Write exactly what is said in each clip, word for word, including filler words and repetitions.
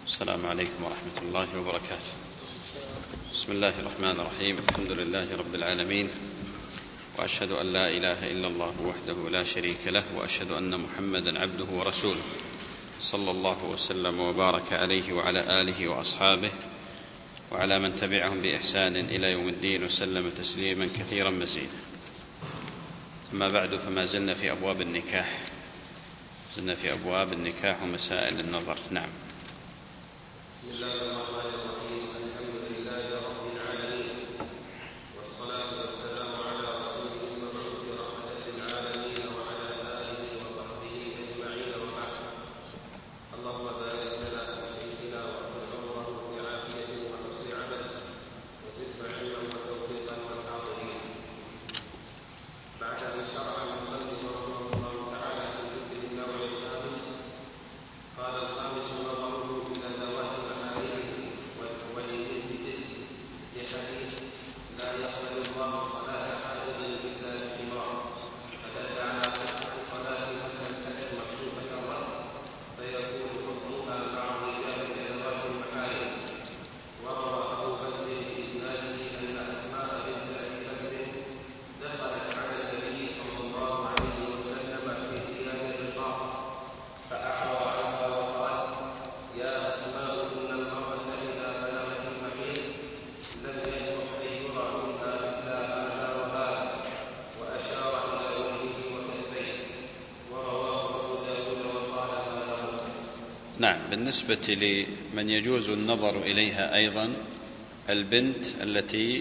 السلام عليكم ورحمة الله وبركاته. بسم الله الرحمن الرحيم. الحمد لله رب العالمين، وأشهد أن لا إله إلا الله وحده لا شريك له، وأشهد أن محمدا عبده ورسوله، صلى الله وسلم وبارك عليه وعلى آله وأصحابه وعلى من تبعهم بإحسان إلى يوم الدين، وسلم تسليما كثيرا مزيدا. أما بعد، فما زلنا في أبواب النكاح زلنا في أبواب النكاح ومسائل النظر. نعم. بسم الله الرحمن الرحيم. الحمد لله رب العالمين، والصلاة والسلام على رسوله المبعوث رحمة للعالمين وعلى آله وصحبه أجمعين، وبعد. اللهم بارك لنا في شيخنا واطل عمره في عافيته وحسن عمله، وزدنا علما وتوفيقا والحاضرين. بعد أن شرع المصنف رحمه الله تعالى في ذكر النوع الخامس، قال: الخامس نظره إلى ذوات محارمه وللبنت تسع، لحديث: لا يقبل الله صلاة حائض إلا بخمار، فدل على صحة صلاتها تنتهي مكشوفة الرأس، فيكون حكمها مع الرجال كذوات المحارم. وروى أبو بكر بإسناده أن أسماء بنت أبي بكر دخلت على النبي صلى الله عليه وسلم في ثياب الرقاق، فأعرض عنها وقال: يا أسماء، إن المرأة إذا بلغت المحيض لم يصلح أن يرى منها إلا هذا وهذا، وأشار إلى وجهه وكفيه. ورواه أبو داود وقال: ما له. نعم. بالنسبة لمن يجوز النظر إليها أيضا البنت التي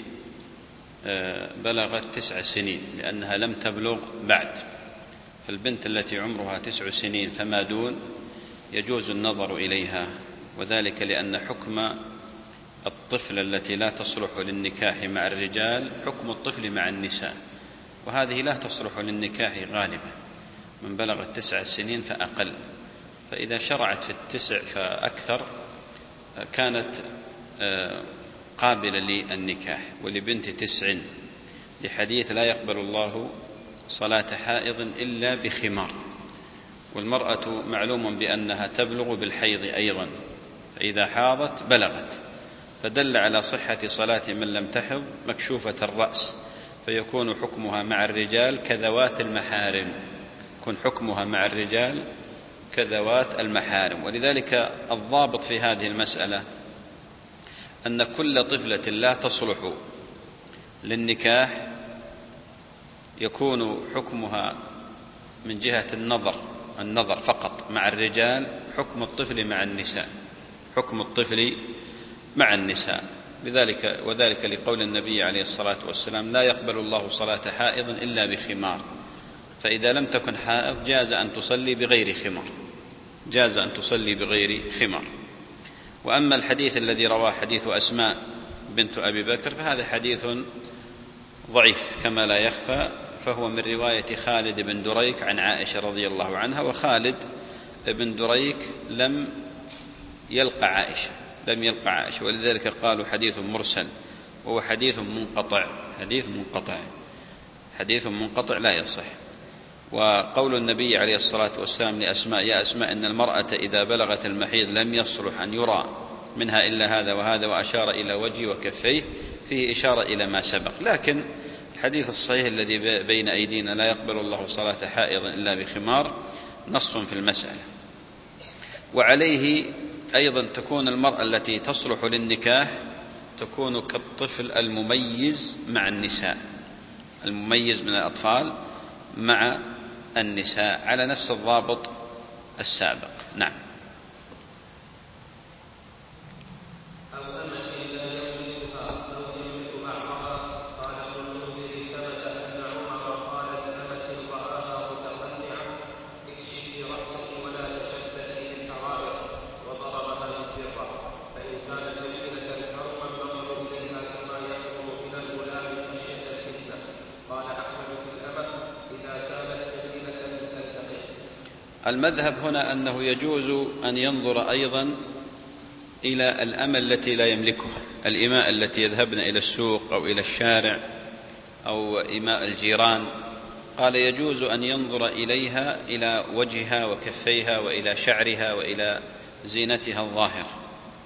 بلغت تسع سنين، لأنها لم تبلغ بعد. فالبنت التي عمرها تسع سنين فما دون يجوز النظر إليها، وذلك لأن حكم الطفل التي لا تصلح للنكاح مع الرجال حكم الطفل مع النساء، وهذه لا تصلح للنكاح غالبا، من بلغت تسع سنين فأقل. فإذا شرعت في التسع فأكثر كانت قابلة للنكاح. ولبنت تسع لحديث: لا يقبل الله صلاة حائض إلا بخمار. والمرأة معلوم بأنها تبلغ بالحيض أيضا، فإذا حاضت بلغت، فدل على صحة صلاة من لم تحض مكشوفة الرأس، فيكون حكمها مع الرجال كذوات المحارم يكون حكمها مع الرجال كذوات المحارم. ولذلك الضابط في هذه المسألة أن كل طفلة لا تصلح للنكاح يكون حكمها من جهة النظر النظر فقط مع الرجال حكم الطفل مع النساء حكم الطفل مع النساء لذلك وذلك لقول النبي عليه الصلاة والسلام: لا يقبل الله صلاة حائض إلا بخمار. فإذا لم تكن حائض جاز أن تصلي بغير خمار جاز أن تصلي بغير خمار. وأما الحديث الذي رواه حديث أسماء بنت أبي بكر فهذا حديث ضعيف كما لا يخفى، فهو من رواية خالد بن دريك عن عائشة رضي الله عنها، وخالد بن دريك لم يلقى عائشة لم يلقى عائشة ولذلك قالوا حديث مرسل، وهو حديث منقطع حديث منقطع حديث منقطع لا يصح. وقول النبي عليه الصلاة والسلام لأسماء: يا أسماء، إن المرأة إذا بلغت المحيض لم يصلح أن يرى منها إلا هذا وهذا، وأشار إلى وجهه وكفيه، فيه إشارة إلى ما سبق. لكن الحديث الصحيح الذي بين أيدينا: لا يقبل الله صلاة حائض إلا بخمار، نص في المسألة. وعليه أيضا تكون المرأة التي تصلح للنكاح تكون كالطفل المميز مع النساء المميز من الأطفال مع النساء على نفس الضابط السابق. نعم. المذهب هنا أنه يجوز أن ينظر أيضا إلى الأمة التي لا يملكها، الإماء التي يذهبن إلى السوق أو إلى الشارع أو إماء الجيران. قال: يجوز أن ينظر إليها إلى وجهها وكفيها وإلى شعرها وإلى زينتها الظاهرة،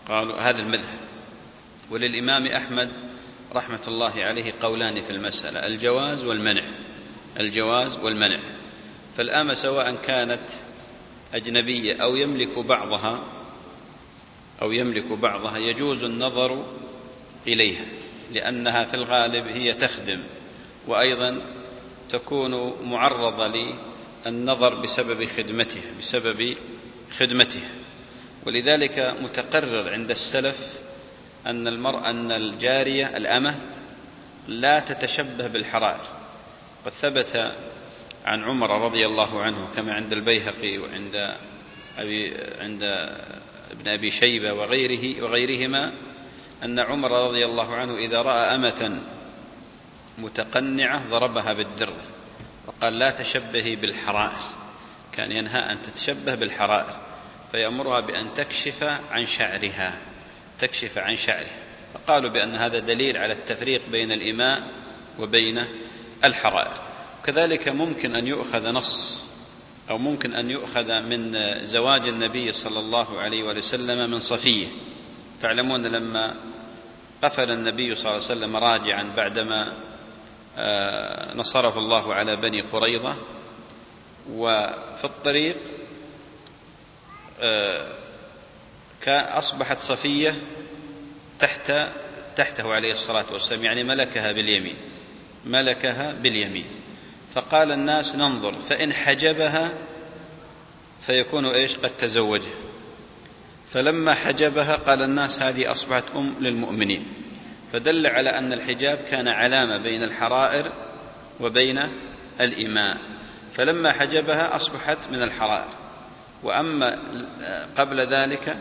قالوا هذا المذهب. وللإمام أحمد رحمة الله عليه قولان في المسألة: الجواز والمنع، الجواز والمنع. فالأمة سواء كانت أجنبية أو يملك بعضها أو يملك بعضها يجوز النظر إليها، لأنها في الغالب هي تخدم، وأيضا تكون معرضة للنظر بسبب خدمتها بسبب خدمتها ولذلك متقرر عند السلف أن المرأة أن الجارية الأمة لا تتشبه بالحرائر. قد ثبت عن عمر رضي الله عنه كما عند البيهقي وعند أبي عند ابن أبي شيبة وغيره وغيرهما أن عمر رضي الله عنه إذا رأى أمة متقنعة ضربها بالدر وقال: لا تشبهي بالحرائر. كان ينهى أن تتشبه بالحرائر، فيأمرها بأن تكشف عن شعرها تكشف عن شعرها فقالوا بأن هذا دليل على التفريق بين الإماء وبين الحرائر. كذلك ممكن أن يؤخذ نص أو ممكن أن يؤخذ من زواج النبي صلى الله عليه وسلم من صفية. تعلمون لما قفل النبي صلى الله عليه وسلم راجعا بعدما نصره الله على بني قريظة، وفي الطريق أصبحت صفية تحت تحته عليه الصلاة والسلام، يعني ملكها باليمين ملكها باليمين فقال الناس: ننظر فإن حجبها فيكون إيش قد تزوجها. فلما حجبها قال الناس: هذه أصبحت أم للمؤمنين. فدل على أن الحجاب كان علامة بين الحرائر وبين الإماء، فلما حجبها أصبحت من الحرائر. وأما قبل ذلك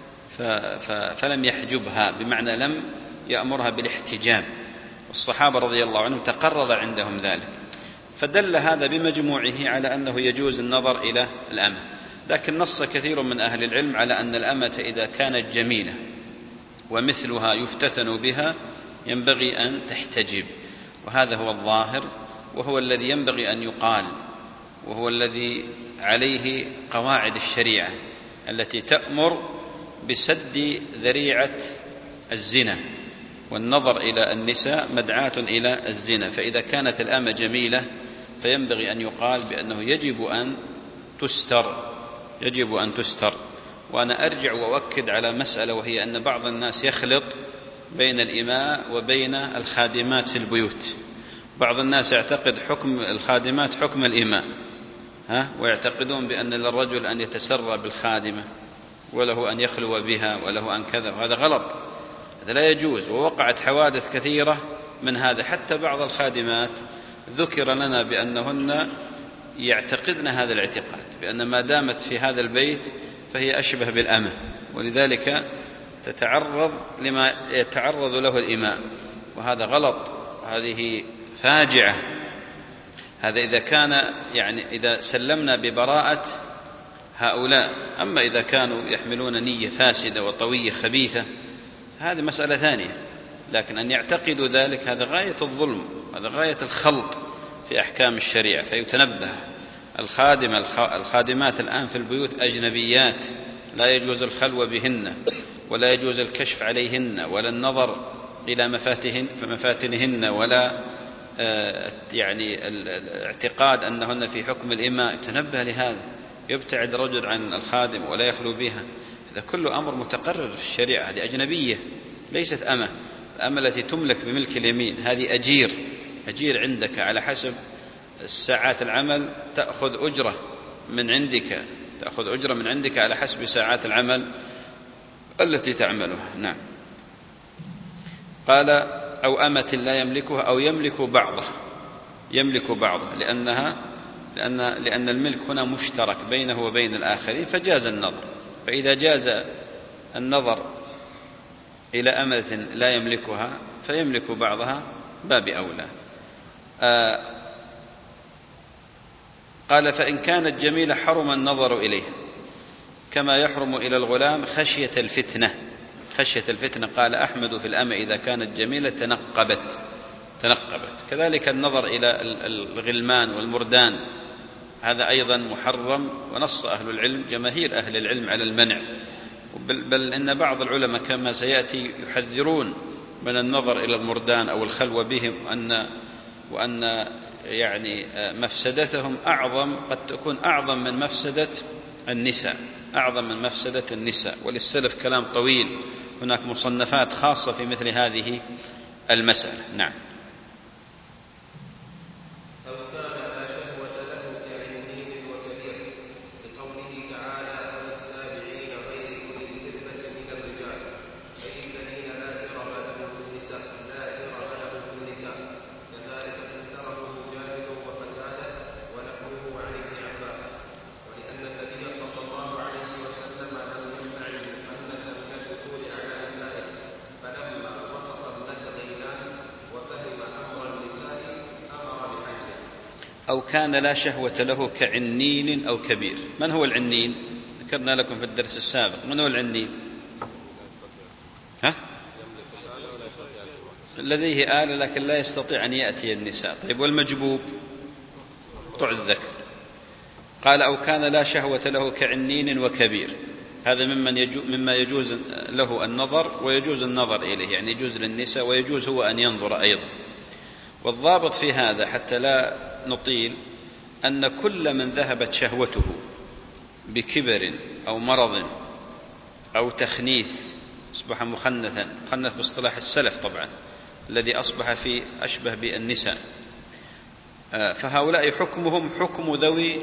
فلم يحجبها، بمعنى لم يأمرها بالاحتجاب، والصحابة رضي الله عنهم تقرر عندهم ذلك. فدل هذا بمجموعه على أنه يجوز النظر إلى الأمة. لكن نص كثير من أهل العلم على أن الأمة إذا كانت جميلة ومثلها يفتتن بها ينبغي أن تحتجب، وهذا هو الظاهر وهو الذي ينبغي أن يقال، وهو الذي عليه قواعد الشريعة التي تأمر بسد ذريعة الزنا، والنظر إلى النساء مدعاة إلى الزنا. فإذا كانت الأمة جميلة فينبغي أن يقال بأنه يجب أن تستر يجب أن تستر وأنا أرجع وأؤكد على مسألة، وهي أن بعض الناس يخلط بين الإماء وبين الخادمات في البيوت. بعض الناس يعتقد حكم الخادمات حكم الإماء، ها ويعتقدون بأن للرجل أن يتسرى بالخادمة وله أن يخلو بها وله أن كذا، وهذا غلط، هذا لا يجوز. ووقعت حوادث كثيرة من هذا، حتى بعض الخادمات ذكر لنا بأنهن يعتقدن هذا الاعتقاد، بأن ما دامت في هذا البيت فهي أشبه بالأمة، ولذلك تتعرض لما يتعرض له الإماء، وهذا غلط، وهذه فاجعة. هذا إذا كان يعني إذا سلمنا ببراءة هؤلاء. أما إذا كانوا يحملون نية فاسدة وطوية خبيثة هذه مسألة ثانية، لكن أن يعتقدوا ذلك هذا غاية الظلم، هذا غاية الخلط في أحكام الشريعة. فيتنبه الخادم الخادمات الآن في البيوت أجنبيات، لا يجوز الخلوة بهن، ولا يجوز الكشف عليهن، ولا النظر إلى مفاتنهن، ولا يعني الاعتقاد أنهن في حكم الإماء. تنبه لهذا، يبتعد رجل عن الخادم ولا يخلو بها، هذا كله أمر متقرر في الشريعة. هذه أجنبية ليست أمة. الأمة التي تملك بملك اليمين هذه أجير أجير عندك على حسب ساعات العمل، تأخذ أجرة من عندك تأخذ أجرة من عندك على حسب ساعات العمل التي تعملها. نعم. قال: أو أمة لا يملكها أو يملك بعضه يملك بعضه لأنها لأن لأن الملك هنا مشترك بينه وبين الآخرين، فجاز النظر. فإذا جاز النظر إلى أمة لا يملكها فيملك بعضها باب أولى. آه قال: فإن كانت جميلة حرم النظر إليه كما يحرم إلى الغلام خشية الفتنة خشية الفتنة قال أحمد: في الأمة إذا كانت جميلة تنقبت تنقبت كذلك النظر إلى الغلمان والمردان هذا أيضا محرم، ونص أهل العلم جماهير أهل العلم على المنع. بل, بل إن بعض العلماء كما سيأتي يحذرون من النظر إلى المردان أو الخلوة بهم، وأن, وأن يعني مفسدتهم أعظم، قد تكون أعظم من مفسدة النساء، أعظم من مفسدة النساء. وللسلف كلام طويل، هناك مصنفات خاصة في مثل هذه المسألة. نعم. أو كان لا شهوة له كعنين أو كبير. من هو العنين؟ ذكرنا لكم في الدرس السابق. من هو العنين؟ ها؟ لديه آلة لكن لا يستطيع أن يأتي النساء. طيب والمجبوب؟ قطع الذكر. قال أو كان لا شهوة له كعنين وكبير، هذا ممن يجو مما يجوز له النظر ويجوز النظر إليه، يعني يجوز للنساء ويجوز هو أن ينظر أيضا. والضابط في هذا حتى لا نطيل أن كل من ذهبت شهوته بكبر أو مرض أو تخنيث أصبح مخنثا، مخنث باصطلاح السلف طبعا الذي أصبح في أشبه بالنساء، فهؤلاء حكمهم حكم ذوي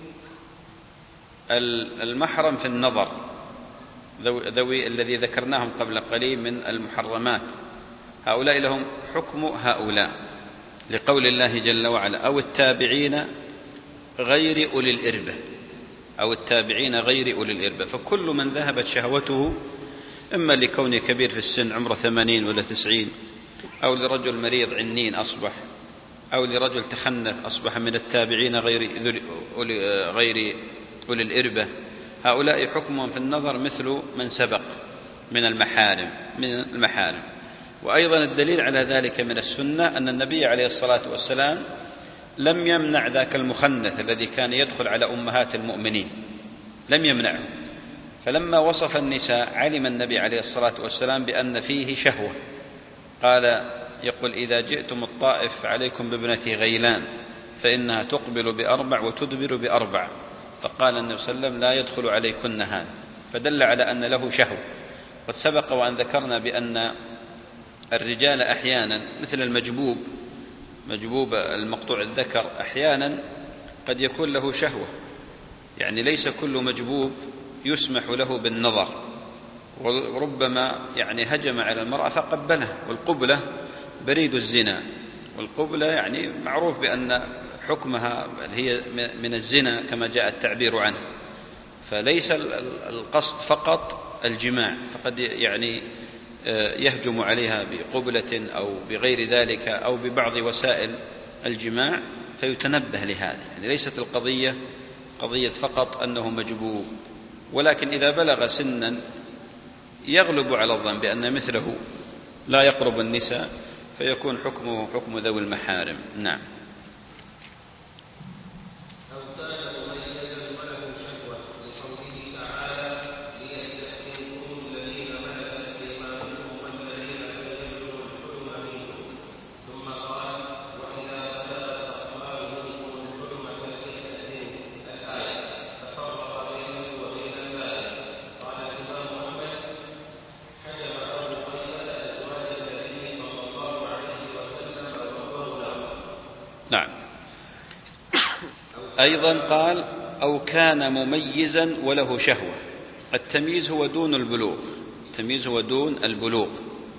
المحرم في النظر، ذوي الذي ذكرناهم قبل قليل من المحرمات، هؤلاء لهم حكم هؤلاء، لقول الله جل وعلا أو التابعين غير أولي الإربة، أو التابعين غير أولي الإربة. فكل من ذهبت شهوته إما لكونه كبير في السن عمره ثمانين ولا تسعين، أو لرجل مريض عنين أصبح، أو لرجل تخنث أصبح من التابعين غير غير أولي الإربة، هؤلاء حكمهم في النظر مثل من سبق من المحارم من المحارم. وأيضا الدليل على ذلك من السنة أن النبي عليه الصلاة والسلام لم يمنع ذاك المخنث الذي كان يدخل على أمهات المؤمنين، لم يمنعه. فلما وصف النساء علم النبي عليه الصلاة والسلام بأن فيه شهوة، قال يقول إذا جئتم الطائف عليكم بابنة غيلان فإنها تقبل بأربع وتدبر بأربع، فقال النبي صلى الله عليه وسلم لا يدخل عليكن هذا، فدل على أن له شهوة. قد سبق وأن ذكرنا بأن الرجال أحيانا مثل المجبوب، مجبوب المقطوع الذكر أحيانا قد يكون له شهوة، يعني ليس كل مجبوب يسمح له بالنظر، وربما يعني هجم على المرأة فقبلها، والقبلة بريد الزنا، والقبلة يعني معروف بأن حكمها هي من الزنا كما جاء التعبير عنه، فليس القصد فقط الجماع، فقد يعني يهجم عليها بقبلة أو بغير ذلك أو ببعض وسائل الجماع فيتنبه لهذا، يعني ليست القضية قضية فقط أنه مجبوب، ولكن إذا بلغ سنا يغلب على الظن بأن مثله لا يقرب النساء فيكون حكمه حكم ذوي المحارم. نعم. نعم. أيضا قال أو كان مميزا وله شهوة. التمييز هو دون البلوغ، التمييز هو دون البلوغ،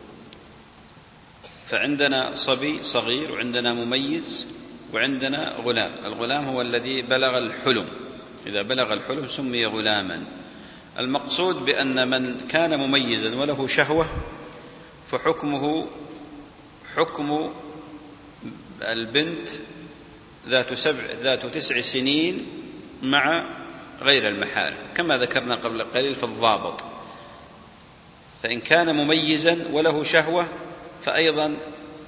فعندنا صبي صغير وعندنا مميز وعندنا غلام. الغلام هو الذي بلغ الحلم، إذا بلغ الحلم سمي غلاما. المقصود بأن من كان مميزا وله شهوة فحكمه حكم البنت ذات سبع ذات تسع سنين مع غير المحارم كما ذكرنا قبل قليل في الضابط. فإن كان مميزا وله شهوة فأيضا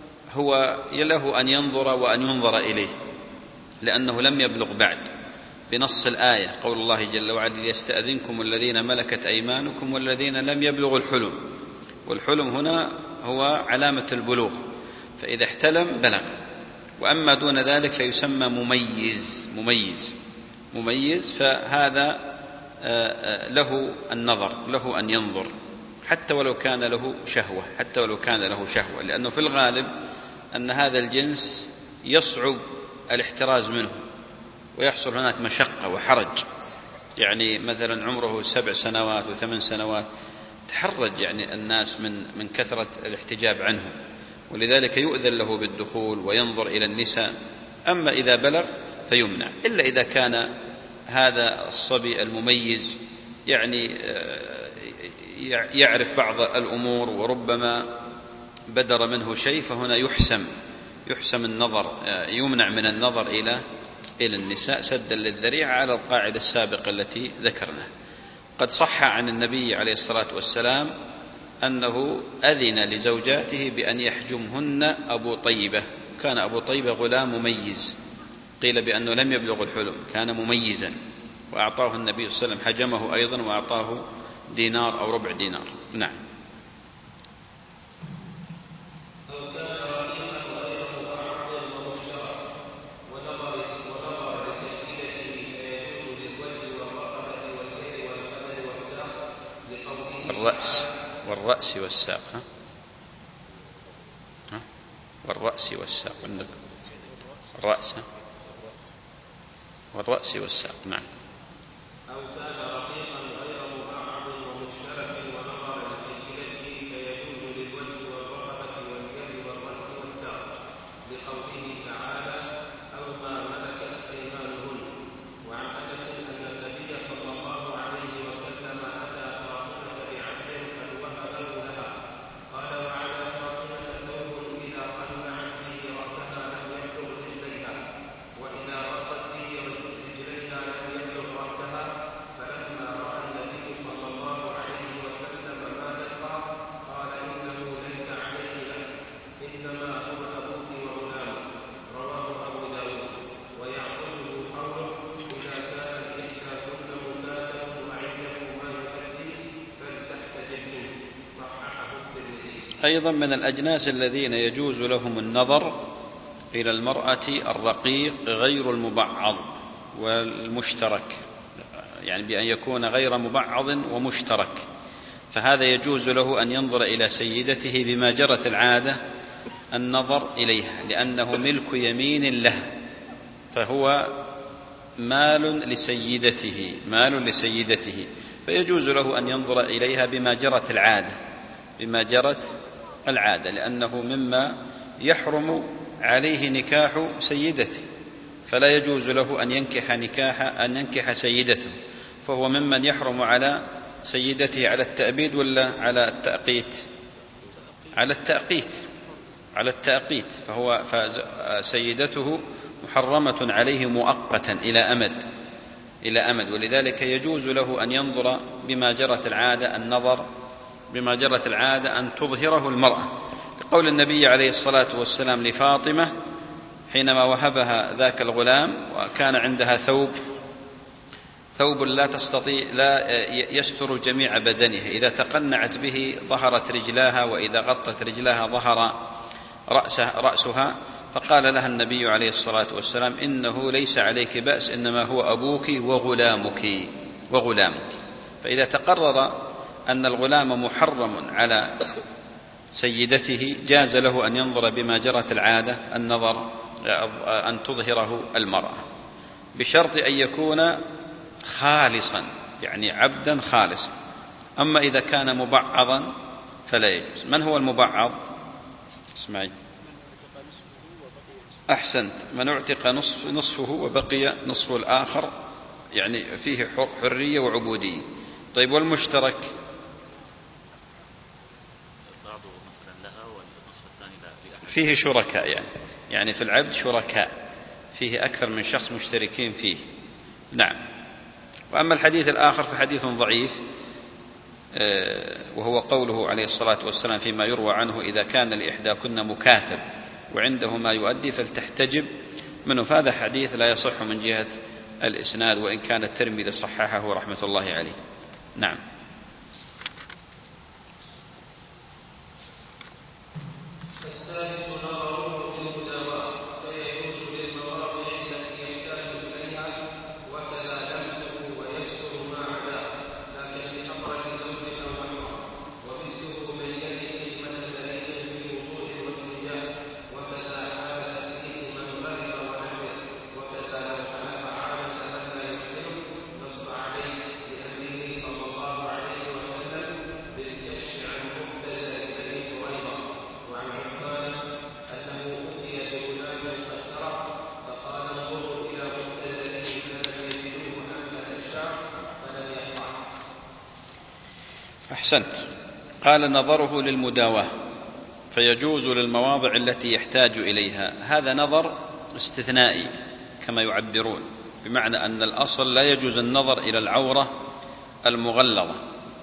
هو له أن ينظر وأن ينظر إليه، لأنه لم يبلغ بعد، بنص الآية قول الله جل وعلا ليستأذنكم الذين ملكت أيمانكم والذين لم يبلغوا الحلم، والحلم هنا هو علامة البلوغ، فإذا احتلم بلغ. وأما دون ذلك فيسمى مميز مميز مميز فهذا له النظر، له أن ينظر حتى ولو كان له شهوة حتى ولو كان له شهوة لأنه في الغالب أن هذا الجنس يصعب الاحتراز منه ويحصل هناك مشقة وحرج. يعني مثلا عمره سبع سنوات وثمان سنوات تحرج يعني الناس من من كثرة الاحتجاب عنه، ولذلك يؤذن له بالدخول وينظر إلى النساء. أما إذا بلغ فيمنع، إلا إذا كان هذا الصبي المميز يعني يعرف بعض الأمور وربما بدر منه شيء، فهنا يحسم يحسم النظر، يمنع من النظر إلى إلى النساء سدا للذريعة على القاعدة السابقة التي ذكرنا. قد صح عن النبي عليه الصلاة والسلام أنه أذن لزوجاته بأن يحجمهن أبو طيبة، كان أبو طيبة غلام مميز، قيل بأنه لم يبلغ الحلم، كان مميزا، وأعطاه النبي صلى الله عليه وسلم حجمه أيضا وأعطاه دينار أو ربع دينار. نعم. الرأس والرأس والساق ها؟ ها؟ والرأس والساق عندك الرأس والرأس والساق. نعم. أو كان رقيقا غير مبعض ومشترك ونظر لسجلته فيجوز للوجه والرقبة واليد والرأس والساق لقوله تعالى أو ما ملكت أيمانهن. وعن أنس أن النبي صلى الله عليه وسلم أتى فاطمة بعبد قد وهبه لها، قال وعلى فاطمة ثوب إذا قنعت فيه رأسها لم يبلغ رجليها، وإذا غطت فيه رجليها لم يبلغ رأسها. فلما رأى النبي صلى الله عليه وسلم ما يلقى قال إنه ليس عليه بأس، إنما هو أبوك وغلامك. رواه أبو داود. ويعقله قوله إذا كان إحداكن مكاتب وعنده ما يؤدي فلتحتجب منه، صححه الترمذي. أيضا من الأجناس الذين يجوز لهم النظر إلى المرأة الرقيق غير المبعض والمشترك، يعني بأن يكون غير مبعض ومشترك، فهذا يجوز له أن ينظر إلى سيدته بما جرت العادة النظر إليها، لأنه ملك يمين له، فهو مال لسيدته مال لسيدته فيجوز له أن ينظر إليها بما جرت العادة بما جرت العادة لأنه مما يحرم عليه نكاح سيدته، فلا يجوز له أن ينكح نكاح أن ينكح سيدته، فهو ممن يحرم على سيدته على التأبيد ولا على التأقيت؟ على التأقيت على التأقيت فهو فسيدته محرمة عليه مؤقتا إلى أمد إلى أمد ولذلك يجوز له أن ينظر بما جرت العادة النظر بما جرت العادة أن تظهره المرأة، لقول النبي عليه الصلاة والسلام لفاطمة حينما وهبها ذاك الغلام وكان عندها ثوب ثوب لا تستطيع لا يستر جميع بدنها، إذا تقنعت به ظهرت رجلاها وإذا غطت رجلاها ظهر رأسها, رأسها فقال لها النبي عليه الصلاة والسلام إنه ليس عليك بأس، إنما هو أبوك وغلامك وغلامك فإذا تقرر أن الغلام محرم على سيدته جاز له أن ينظر بما جرت العادة النظر أن تظهره المرأة، بشرط أن يكون خالصا يعني عبدا خالصا. أما إذا كان مبعضا فلا يجوز. من هو المبعض؟ اسمعي أحسنت، من اعتق نصف نصفه وبقي نصف الآخر، يعني فيه حرية وعبودية. طيب والمشترك؟ فيه شركاء، يعني يعني في العبد شركاء، فيه أكثر من شخص مشتركين فيه. نعم. وأما الحديث الآخر فحديث ضعيف، وهو قوله عليه الصلاة والسلام فيما يروى عنه إذا كان لإحداكن مكاتب وعنده ما يؤدي فلتحتجب منه، فهذا حديث لا يصح من جهة الإسناد، وإن كان الترمذي صححه رحمة الله عليه. نعم. أحسنت. قال: نظره للمداواة فيجوز للمواضع التي يحتاج إليها. هذا نظر استثنائي كما يعبرون، بمعنى أن الأصل لا يجوز النظر إلى العورة المغلظة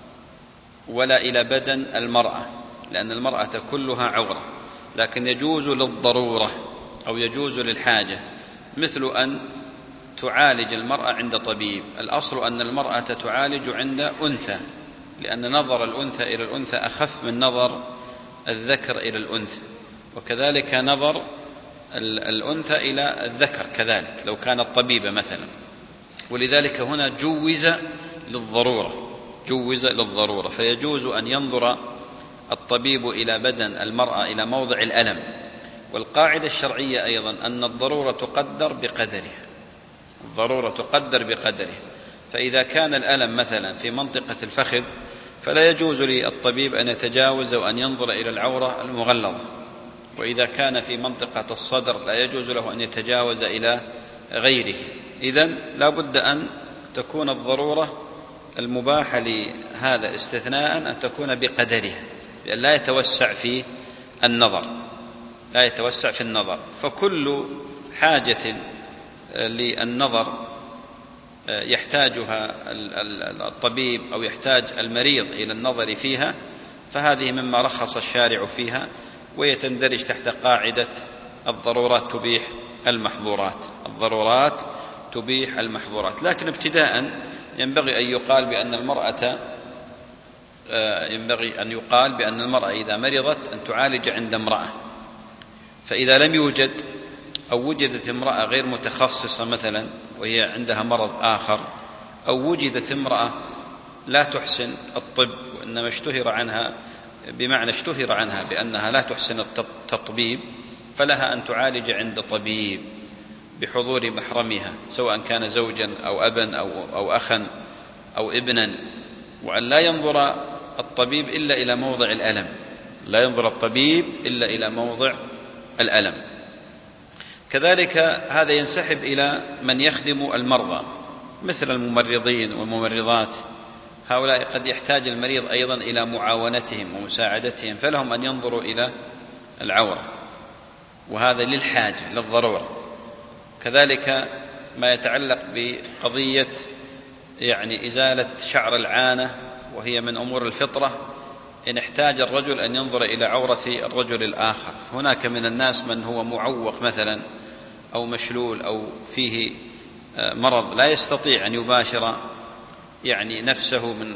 ولا إلى بدن المرأة، لأن المرأة كلها عورة، لكن يجوز للضرورة أو يجوز للحاجة، مثل أن تعالج المرأة عند طبيب. الأصل أن المرأة تعالج عند أنثى، لأن نظر الأنثى إلى الأنثى أخف من نظر الذكر إلى الأنثى، وكذلك نظر الأنثى إلى الذكر كذلك لو كانت طبيبة مثلا. ولذلك هنا جوز للضرورة، جوز للضرورة، فيجوز أن ينظر الطبيب إلى بدن المرأة إلى موضع الألم. والقاعدة الشرعية أيضا أن الضرورة تقدر بقدرها، الضرورة تقدر بقدرها. فإذا كان الألم مثلا في منطقة الفخذ فلا يجوز للطبيب أن يتجاوز وأن ينظر إلى العورة المغلظة، وإذا كان في منطقة الصدر لا يجوز له أن يتجاوز إلى غيره. إذن لا بد أن تكون الضرورة المباحة لهذا استثناء أن تكون بقدرها، لأن لا يتوسع في النظر، لا يتوسع في النظر. فكل حاجة للنظر يحتاجها الطبيب أو يحتاج المريض إلى النظر فيها، فهذه مما رخص الشارع فيها، ويتندرج تحت قاعدة الضرورات تبيح المحظورات، الضرورات تبيح المحظورات. لكن ابتداء ينبغي أن يقال بأن المرأة ينبغي أن يقال بأن المرأة إذا مرضت أن تعالج عند امرأة، فإذا لم يوجد أو وجدت امرأة غير متخصصة مثلا وهي عندها مرض آخر، أو وجدت امرأة لا تحسن الطب وإنما اشتهر عنها، بمعنى اشتهر عنها بأنها لا تحسن التطبيب، فلها أن تعالج عند طبيب بحضور محرمها، سواء كان زوجا أو أبا أو, أو أخا أو ابنا، وأن لا ينظر الطبيب إلا إلى موضع الألم، لا ينظر الطبيب إلا إلى موضع الألم. كذلك هذا ينسحب إلى من يخدم المرضى مثل الممرضين والممرضات، هؤلاء قد يحتاج المريض أيضا إلى معاونتهم ومساعدتهم، فلهم أن ينظروا إلى العورة، وهذا للحاجة للضرورة. كذلك ما يتعلق بقضية يعني إزالة شعر العانة، وهي من أمور الفطرة، إن احتاج الرجل أن ينظر إلى عورة الرجل الآخر. هناك من الناس من هو معوق مثلا أو مشلول أو فيه مرض لا يستطيع أن يباشر يعني نفسه من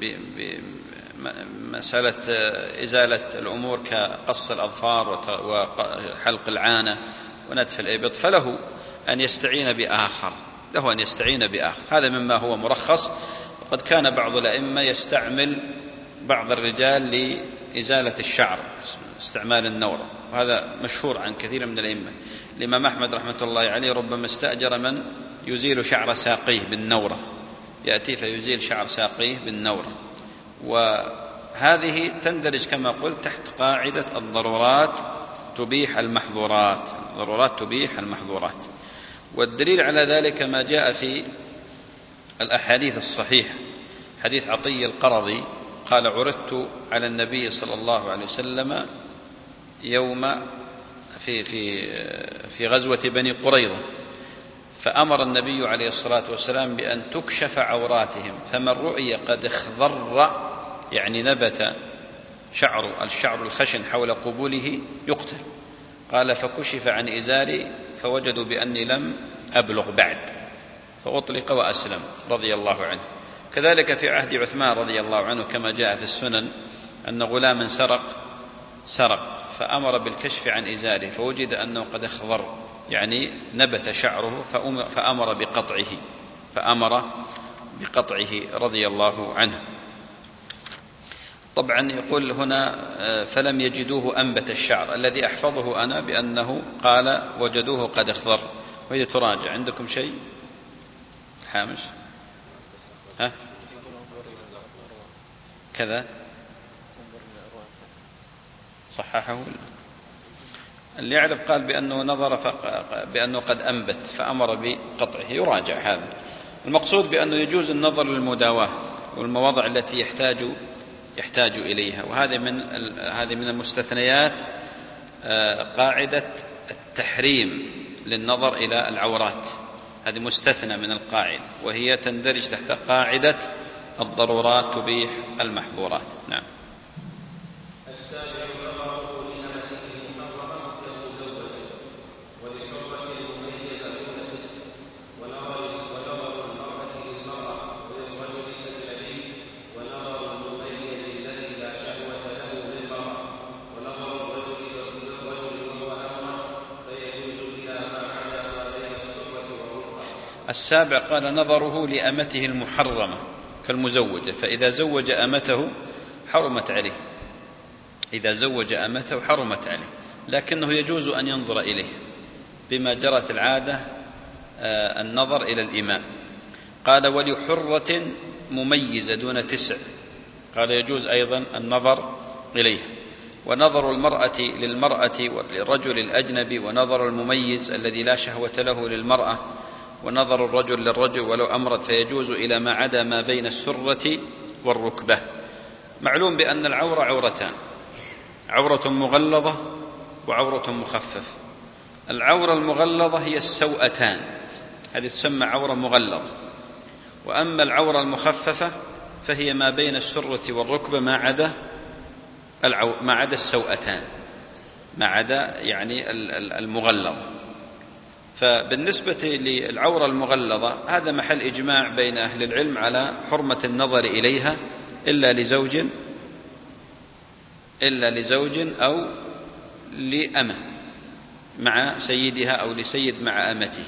بمسألة إزالة الأمور كقص الأظفار وحلق العانة ونتف الإبط، فله أن يستعين بآخر، له أن يستعين بآخر. هذا مما هو مرخص. وقد كان بعض الأئمة يستعمل بعض الرجال لإزالة الشعر، استعمال النورة، وهذا مشهور عن كثير من الأئمة. الإمام أحمد رحمة الله عليه ربما استأجر من يزيل شعر ساقيه بالنورة، يأتي فيزيل شعر ساقيه بالنورة. وهذه تندرج كما قلت تحت قاعدة الضرورات تبيح المحظورات، الضرورات تبيح المحظورات. والدليل على ذلك ما جاء في الأحاديث الصحيحة، حديث عطية القرظي قال: عرضت على النبي صلى الله عليه وسلم يوم في في في غزوة بني قريظة، فأمر النبي عليه الصلاة والسلام بأن تكشف عوراتهم، فمن رؤي قد اخضر يعني نبت شعر الشعر الخشن حول قبوله يقتل. قال: فكشف عن إزاري فوجدوا بأني لم أبلغ بعد، فأطلق وأسلم رضي الله عنه. كذلك في عهد عثمان رضي الله عنه كما جاء في السنن أن غلاما سرق سرق فأمر بالكشف عن إزاره فوجد أنه قد اخضر، يعني نبت شعره، فأمر بقطعه فأمر بقطعه رضي الله عنه. طبعا يقول هنا فلم يجدوه أنبت الشعر، الذي أحفظه أنا بأنه قال وجدوه قد اخضر، وهي تراجع. عندكم شيء حامش؟ ها؟ كذا صححه اللي يعرف، قال بأنه نظر بأنه قد أنبت فأمر بقطعه، يراجع هذا. المقصود بأنه يجوز النظر للمداواة والمواضع التي يحتاج يحتاج إليها، وهذه من هذه من المستثنيات قاعدة التحريم للنظر إلى العورات، هذه مستثنى من القاعدة، وهي تندرج تحت قاعدة الضرورات تبيح المحظورات. نعم. السابع قال نظره لأمته المحرمة كالمزوجة، فإذا زوج أمته حرمت عليه، إذا زوج أمته حرمت عليه، لكنه يجوز أن ينظر إليه بما جرت العادة النظر إلى الإماء. قال ولحرة مميزة دون تسع، قال يجوز أيضا النظر إليه. ونظر المرأة للمرأة والرجل الأجنبي، ونظر المميز الذي لا شهوة له للمرأة، ونظر الرجل للرجل ولو أمرت، فيجوز إلى ما عدا ما بين السرة والركبة. معلوم بأن العورة عورتان، عورة مغلظة وعورة مخففة. العورة المغلظة هي السوأتان، هذه تسمى عورة مغلظة. وأما العورة المخففة فهي ما بين السرة والركبة ما عدا العو... ما عدا السوأتان، ما عدا يعني المغلظة. فبالنسبة للعورة المغلظة هذا محل إجماع بين أهل العلم على حرمة النظر إليها إلا لزوج إلا لزوج أو لأمة مع سيدها، أو لسيد مع أمته،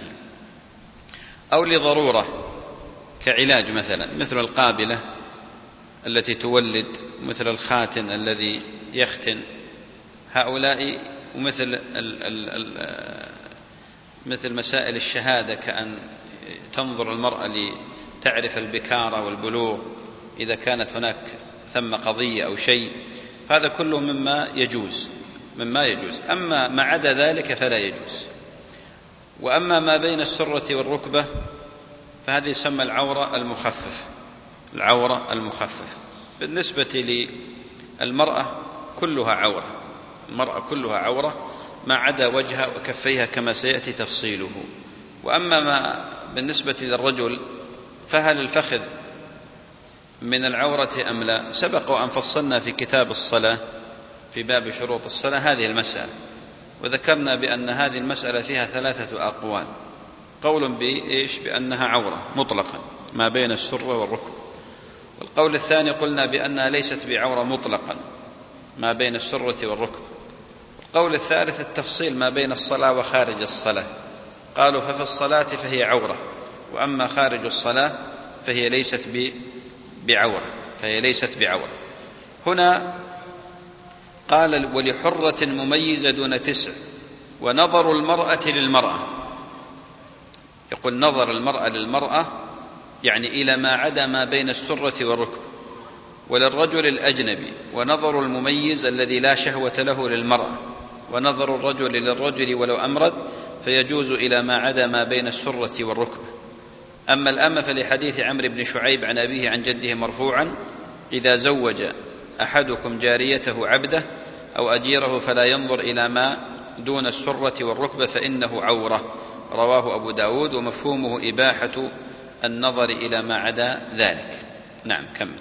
أو لضرورة كعلاج مثلا، مثل القابلة التي تولد، مثل الخاتن الذي يختن، هؤلاء، ومثل ال ال ال مثل مسائل الشهادة، كأن تنظر المرأة لتعرف البكارة والبلوغ إذا كانت هناك ثم قضية أو شيء، فهذا كله مما يجوز مما يجوز أما ما عدا ذلك فلا يجوز. وأما ما بين السرة والركبة فهذه يسمى العورة المخفف العورة المخفف. بالنسبة للمرأة كلها عورة، المرأة كلها عورة ما عدا وجهها وكفيها كما سيأتي تفصيله. وأما ما بالنسبة للرجل فهل الفخذ من العورة أم لا؟ سبق وأن فصلنا في كتاب الصلاة في باب شروط الصلاة هذه المسألة، وذكرنا بأن هذه المسألة فيها ثلاثة أقوال. قول بإيش؟ بأنها عورة مطلقا ما بين السرة والركب. والقول الثاني قلنا بأنها ليست بعورة مطلقا ما بين السرة والركب. القول الثالث التفصيل ما بين الصلاة وخارج الصلاة، قالوا ففي الصلاة فهي عورة، وأما خارج الصلاة فهي ليست بعورة فهي ليست بعورة. هنا قال ولحرة مميزة دون تسع، ونظر المرأة للمرأة، يقول نظر المرأة للمرأة يعني إلى ما عدا ما بين السرة والركب، وللرجل الأجنبي، ونظر المميز الذي لا شهوة له للمرأة، ونظر الرجل للرجل ولو أمرد، فيجوز إلى ما عدا ما بين السرة والركبة. أما الأمة فلحديث عمرو بن شعيب عن أبيه عن جده مرفوعا إذا زوج أحدكم جاريته عبده أو أجيره فلا ينظر إلى ما دون السرة والركبة فإنه عورة، رواه أبو داود، ومفهومه إباحة النظر إلى ما عدا ذلك. نعم كمل.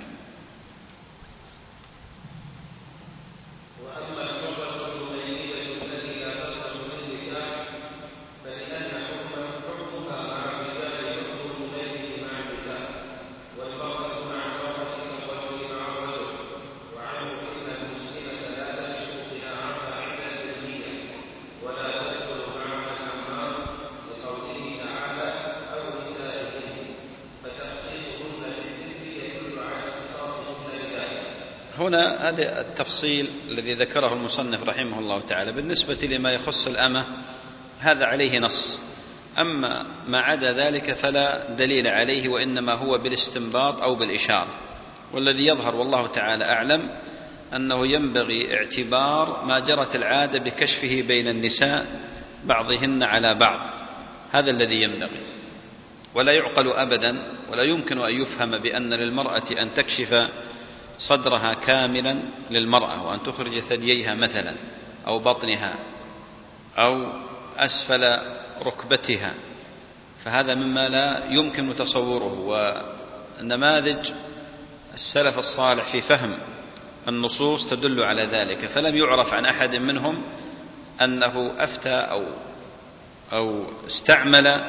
هنا هذا التفصيل الذي ذكره المصنف رحمه الله تعالى بالنسبة لما يخص الأمة هذا عليه نص، أما ما عدا ذلك فلا دليل عليه، وإنما هو بالاستنباط أو بالإشارة. والذي يظهر والله تعالى أعلم أنه ينبغي اعتبار ما جرت العادة بكشفه بين النساء بعضهن على بعض، هذا الذي ينبغي. ولا يعقل أبدا ولا يمكن أن يفهم بأن للمرأة أن تكشف صدرها كاملا للمرأة وأن تخرج ثدييها مثلا أو بطنها أو أسفل ركبتها، فهذا مما لا يمكن تصوره. ونماذج السلف الصالح في فهم النصوص تدل على ذلك، فلم يعرف عن أحد منهم أنه أفتى أو أو استعمل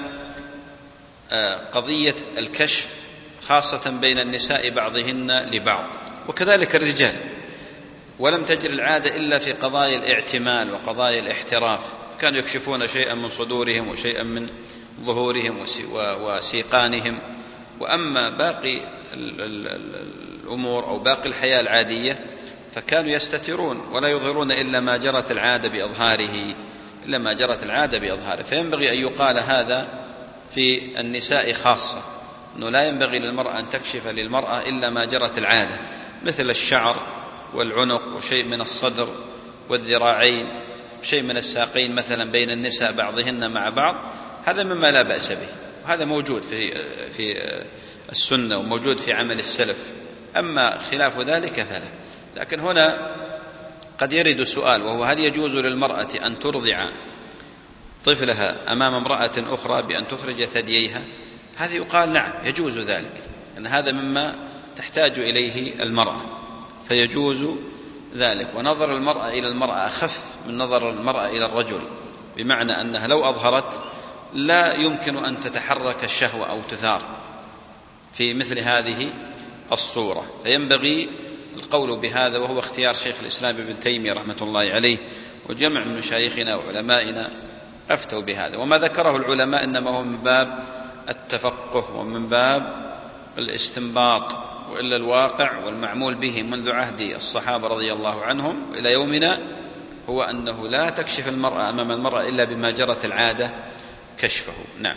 قضية الكشف خاصة بين النساء بعضهن لبعض، وكذلك الرجال. ولم تجري العادة إلا في قضايا الاعتمال وقضايا الاحتراف، كانوا يكشفون شيئا من صدورهم وشيئا من ظهورهم وسيقانهم. وأما باقي الأمور أو باقي الحياة العادية فكانوا يستترون ولا يظهرون إلا ما جرت العادة بإظهاره إلا ما جرت العادة بإظهاره. فينبغي أن يقال هذا في النساء خاصة، أنه لا ينبغي للمرأة أن تكشف للمرأة إلا ما جرت العادة، مثل الشعر والعنق وشيء من الصدر والذراعين، شيء من الساقين مثلا بين النساء بعضهن مع بعض، هذا مما لا بأس به، وهذا موجود في في السنة وموجود في عمل السلف. أما خلاف ذلك فلا. لكن هنا قد يرد سؤال، وهو هل يجوز للمرأة أن ترضع طفلها أمام امرأة أخرى بأن تخرج ثدييها؟ هذا يقال نعم يجوز ذلك، أن هذا مما تحتاج إليه المرأة فيجوز ذلك. ونظر المرأة إلى المرأة أخف من نظر المرأة إلى الرجل، بمعنى أنها لو أظهرت لا يمكن أن تتحرك الشهوة أو تثار في مثل هذه الصورة. فينبغي القول بهذا، وهو اختيار شيخ الإسلام ابن تيمية رحمة الله عليه وجمع من مشايخنا وعلمائنا أفتوا بهذا. وما ذكره العلماء إنما هو من باب التفقه ومن باب الاستنباط، وإلا الواقع والمعمول به منذ عهد الصحابة رضي الله عنهم إلى يومنا هو أنه لا تكشف المرأة أمام المرأة إلا بما جرت العادة كشفه. نعم.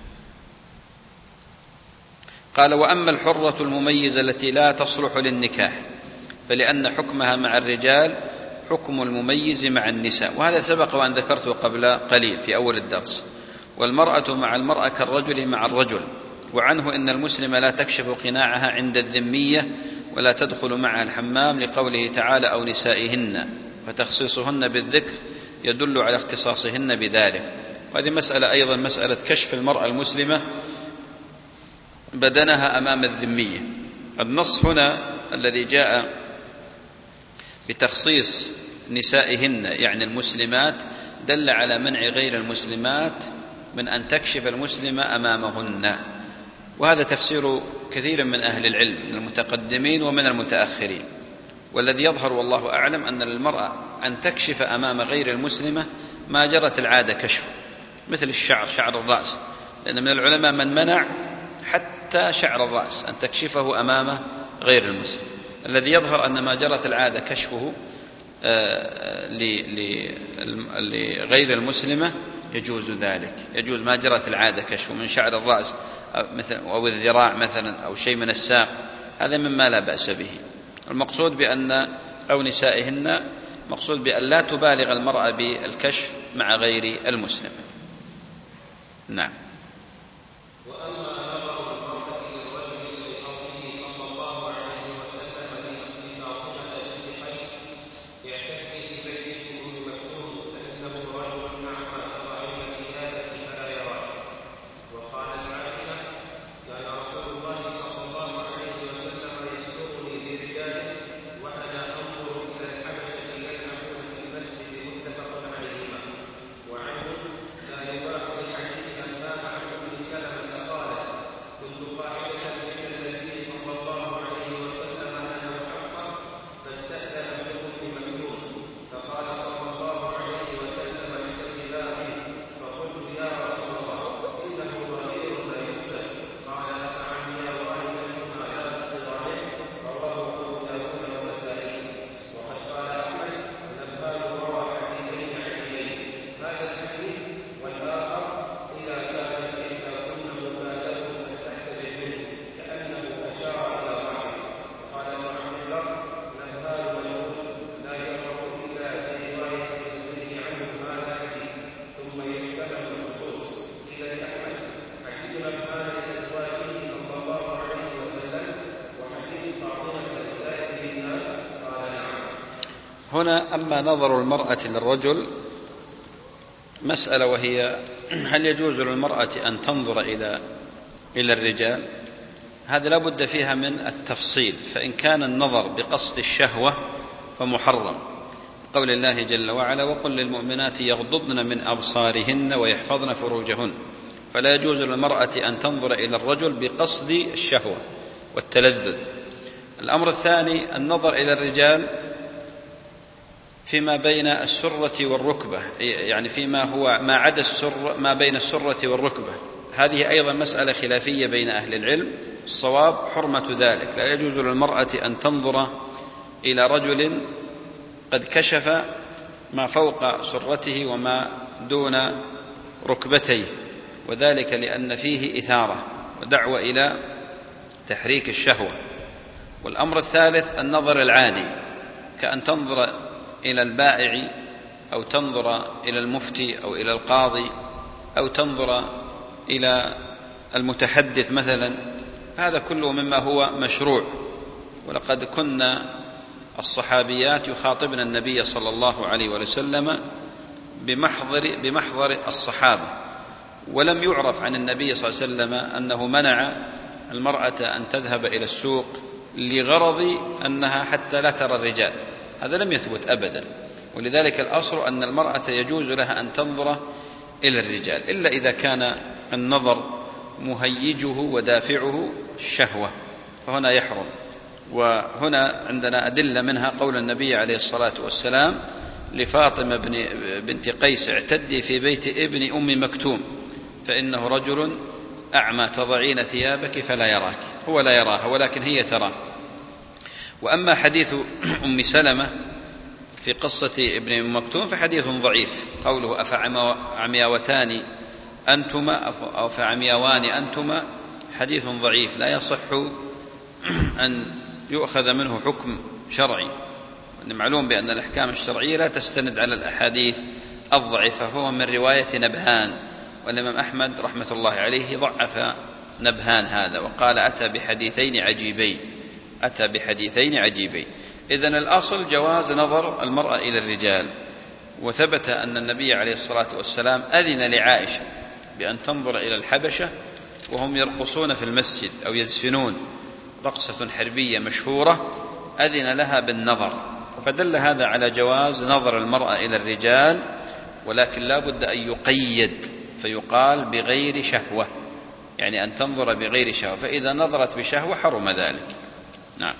قال: وأما الحرة المميزة التي لا تصلح للنكاح فلأن حكمها مع الرجال حكم المميز مع النساء، وهذا سبق وأن ذكرته قبل قليل في أول الدرس. والمرأة مع المرأة كالرجل مع الرجل، وعنه إن المسلم لا تكشف قناعها عند الذمية ولا تدخل معها الحمام، لقوله تعالى: أو نسائهن، فتخصيصهن بالذكر يدل على اختصاصهن بذلك. وهذه مسألة أيضا مسألة كشف المرأة المسلمة بدنها أمام الذمية. النص هنا الذي جاء بتخصيص نسائهن يعني المسلمات دل على منع غير المسلمات من أن تكشف المسلمة أمامهن، وهذا تفسير كثير من أهل العلم من المتقدمين ومن المتأخرين. والذي يظهر والله أعلم أن للمرأة أن تكشف أمام غير المسلمة ما جرت العادة كشف، مثل الشعر، شعر الرأس، لأن من العلماء من منع حتى شعر الرأس أن تكشفه أمام غير المسلم. الذي يظهر أن ما جرت العادة كشفه لغير المسلمة يجوز ذلك، يجوز ما جرت العادة كشفه من شعر الرأس أو الذراع مثلا أو شيء من الساق، هذا مما لا بأس به. المقصود بأن أو نسائهن مقصود بأن لا تبالغ المرأة بالكشف مع غير المسلم. نعم. وعنه لا يباح لحديث أنباء الناس؟ قال نعم. هنا أما نظر المرأة للرجل مسألة، وهي هل يجوز للمرأة أن تنظر إلى إلى الرجال؟ هذا لا بد فيها من التفصيل. فإن كان النظر بقصد الشهوة فمحرم، قول الله جل وعلا: وقل للمؤمنات يغضضن من أبصارهن ويحفظن فروجهن. فلا يجوز للمرأة أن تنظر إلى الرجل بقصد الشهوة والتلذذ. الأمر الثاني النظر إلى الرجال فيما بين السرة والركبة، يعني فيما هو ما عدا السر ما بين السرة والركبة. هذه أيضا مسألة خلافية بين أهل العلم. الصواب حرمة ذلك، لا يجوز للمرأة أن تنظر إلى رجل قد كشف ما فوق سرته وما دون ركبتيه، وذلك لأن فيه إثارة ودعوة إلى تحريك الشهوة. والأمر الثالث النظر العادي، كأن تنظر إلى البائع أو تنظر إلى المفتي أو إلى القاضي أو تنظر إلى المتحدث مثلا، فهذا كله مما هو مشروع. ولقد كنا الصحابيات يخاطبن النبي صلى الله عليه وسلم بمحضر, بمحضر الصحابة، ولم يعرف عن النبي صلى الله عليه وسلم أنه منع المرأة أن تذهب إلى السوق لغرض أنها حتى لا ترى الرجال، هذا لم يثبت أبدا. ولذلك الأصل أن المرأة يجوز لها أن تنظر إلى الرجال، إلا إذا كان النظر مهيجه ودافعه الشهوة فهنا يحرم. وهنا عندنا أدلة، منها قول النبي عليه الصلاة والسلام لفاطمة بنت قيس: اعتدي في بيت ابن أم مكتوم فإنه رجل أعمى تضعين ثيابك فلا يراك. هو لا يراها ولكن هي تراه. وأما حديث أم سلمة في قصة ابن أم مكتوم فحديث ضعيف، قوله أفعمياوتان أنتما أو فعمياوان أنتما، حديث ضعيف لا يصح أن يؤخذ منه حكم شرعي. معلوم بأن الأحكام الشرعية لا تستند على الأحاديث الضعيفة، فهو من رواية نبهان، والإمام أحمد رحمة الله عليه ضعف نبهان هذا وقال أتى بحديثين عجيبين أتى بحديثين عجيبين. إذن الأصل جواز نظر المرأة إلى الرجال. وثبت أن النبي عليه الصلاة والسلام أذن لعائشة بأن تنظر إلى الحبشة وهم يرقصون في المسجد أو يزفنون رقصة حربية مشهورة، أذن لها بالنظر. فدل هذا على جواز نظر المرأة إلى الرجال، ولكن لا بد أن يقيد فيقال بغير شهوة، يعني أن تنظر بغير شهوة، فإذا نظرت بشهوة حرم ذلك. نعم.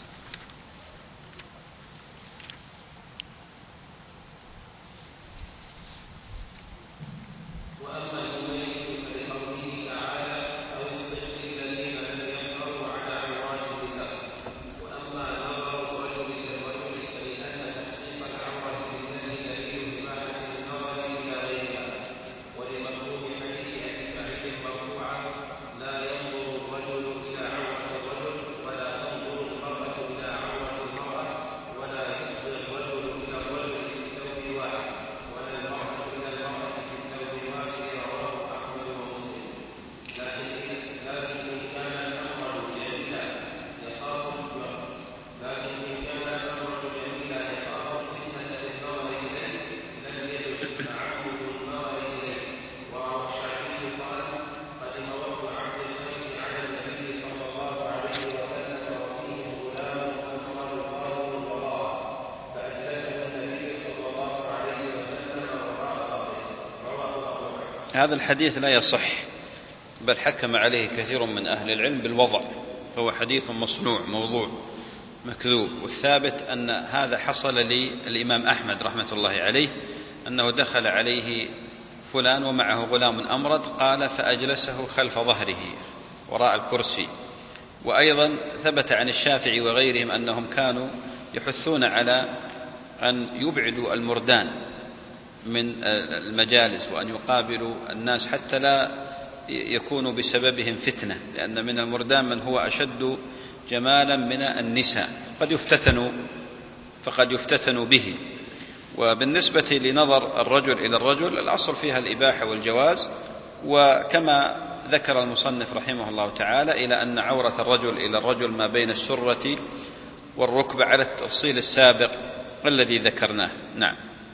هذا الحديث لا يصح، بل حكم عليه كثير من أهل العلم بالوضع، فهو حديث مصنوع موضوع مكذوب. والثابت أن هذا حصل للإمام أحمد رحمة الله عليه، أنه دخل عليه فلان ومعه غلام أمرد، قال فأجلسه خلف ظهره وراء الكرسي. وأيضا ثبت عن الشافعي وغيرهم أنهم كانوا يحثون على أن يبعدوا المردان من المجالس وأن يقابلوا الناس حتى لا يكونوا بسببهم فتنة، لأن من المردان من هو أشد جمالا من النساء قد يفتتنوا فقد يفتتنوا به. وبالنسبة لنظر الرجل إلى الرجل الأصل فيها الإباحة والجواز، وكما ذكر المصنف رحمه الله تعالى إلى أن عورة الرجل إلى الرجل ما بين السرة والركبة على التفصيل السابق الذي ذكرناه. نعم.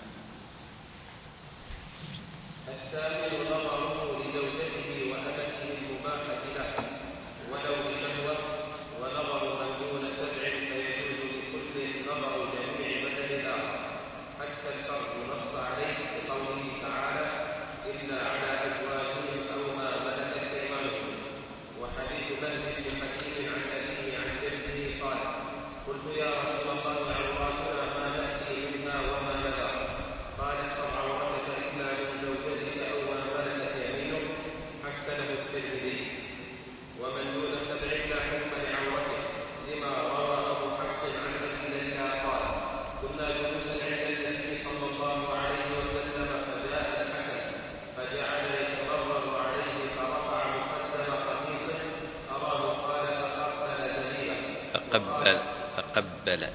الثامن نظره لزوجته وأمته المباحة له ولو بشهوة، ونظر من دون سبع فيجوز لكل نظر جميع بدن الآخر حتى الفرد نص عليه بقوله تعالى إلا على أزواجهم أو ما ملكت أيمانهم. وحديث بهز بن حكيم عن أبيه عن جده قال قلت يا رسول الله عوراتنا ما نأتي منها وما لنا؟ قال ارفع عورتك إلا من زوجتك أو ما ملكت يمينك. حسنه الترمذي. ومن دون سبع لا حكم لعورته لما روى أبو حفص عن أبي ليلى قال كنا جلوسا عند النبي صلى الله عليه وسلم فجاء الحسن فجعل يتمرر عليه فرفع مقدم قميصه أراه قال فقبل زميله فقبل فقبل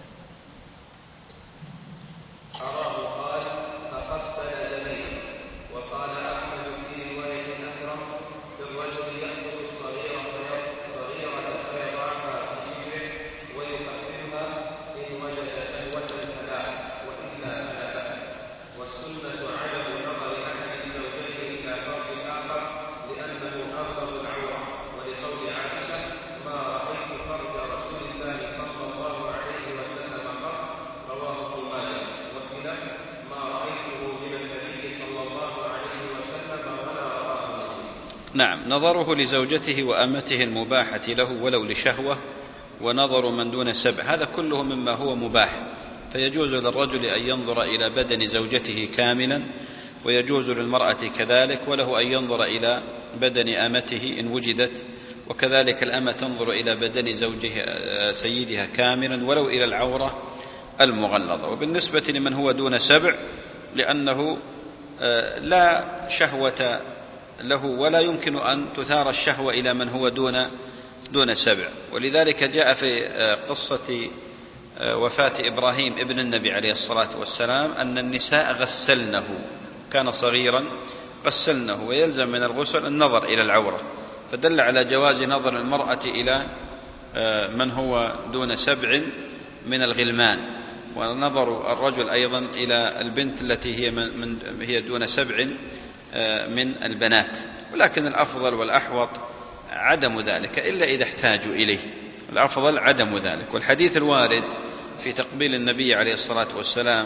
أراه قال فقبل زميله. وقال أحمد في رواية أكرم في الرجل يأخذ الصغيرة الصغيرة فيضعها في جيبه ويقبلها إن وجد شهوة فلا، وإلا فلا بأس. والسنة عدم نظر أحد الزوجين إلى فرد الآخر لأنه أغلظ العورة، ولقول عائشة ما رأيت فرد رسول الله صلى الله عليه وسلم قط. رواه ابن ماجه. وكلا ما رأيته من النبي صلى الله عليه وسلم ولا رآه منه. نعم. نظره لزوجته وأمته المباحة له ولو لشهوة، ونظر من دون سبع، هذا كله مما هو مباح، فيجوز للرجل أن ينظر إلى بدن زوجته كاملا، ويجوز للمرأة كذلك، وله أن ينظر إلى بدن أمته إن وجدت، وكذلك الأمة تنظر إلى بدن زوجها سيدها كاملا ولو إلى العورة المغلظة. وبالنسبة لمن هو دون سبع لأنه لا شهوة له ولا يمكن أن تثار الشهوة إلى من هو دون دون سبع. ولذلك جاء في قصة وفاة إبراهيم ابن النبي عليه الصلاة والسلام أن النساء غسلنه، كان صغيرا غسلنه، ويلزم من الغسل النظر إلى العورة، فدل على جواز نظر المرأة إلى من هو دون سبع من الغلمان، ونظر الرجل أيضا إلى البنت التي هي, من هي دون سبع من البنات. ولكن الأفضل والأحوط عدم ذلك إلا إذا احتاجوا إليه، الأفضل عدم ذلك. والحديث الوارد في تقبيل النبي عليه الصلاة والسلام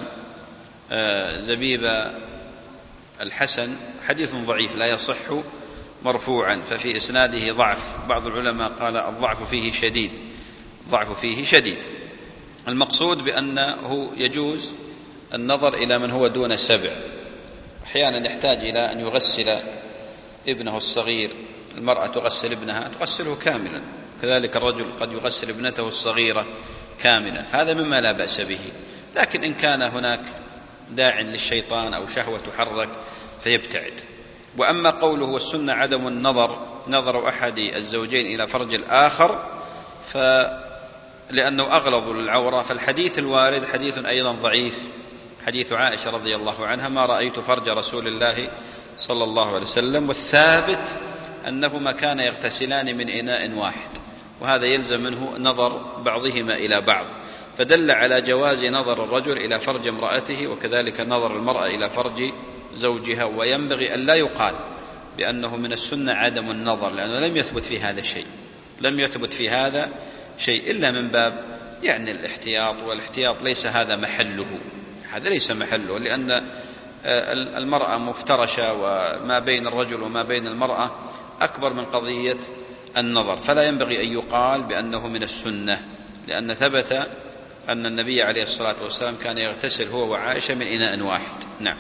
زبيب الحسن حديث ضعيف لا يصح مرفوعا، ففي إسناده ضعف، بعض العلماء قال الضعف فيه شديد، الضعف فيه شديد. المقصود بأنه يجوز النظر إلى من هو دون سبع. أحيانا يحتاج إلى أن يغسل ابنه الصغير، المرأة تغسل ابنها تغسله كاملا، كذلك الرجل قد يغسل ابنته الصغيرة كاملا، هذا مما لا بأس به. لكن إن كان هناك داع للشيطان أو شهوة تحرك فيبتعد. وأما قوله والسنة عدم النظر، نظر أحد الزوجين إلى فرج الآخر فلأنه أغلظ للعورة، فالحديث الوارد حديث أيضا ضعيف، حديث عائشة رضي الله عنها ما رأيت فرج رسول الله صلى الله عليه وسلم. والثابت أنهما كان يغتسلان من إناء واحد، وهذا يلزم منه نظر بعضهما إلى بعض، فدل على جواز نظر الرجل إلى فرج امرأته، وكذلك نظر المرأة إلى فرج زوجها. وينبغي أن لا يقال بأنه من السنة عدم النظر، لأنه لم يثبت في هذا شيء، لم يثبت في هذا شيء إلا من باب يعني الاحتياط، والاحتياط ليس هذا محله، هذا ليس محله، لأن المرأة مفترشة، وما بين الرجل وما بين المرأة أكبر من قضية النظر، فلا ينبغي أن يقال بأنه من السنة، لأن ثبت أن النبي عليه الصلاة والسلام كان يغتسل هو وعائشة من إناء واحد. نعم.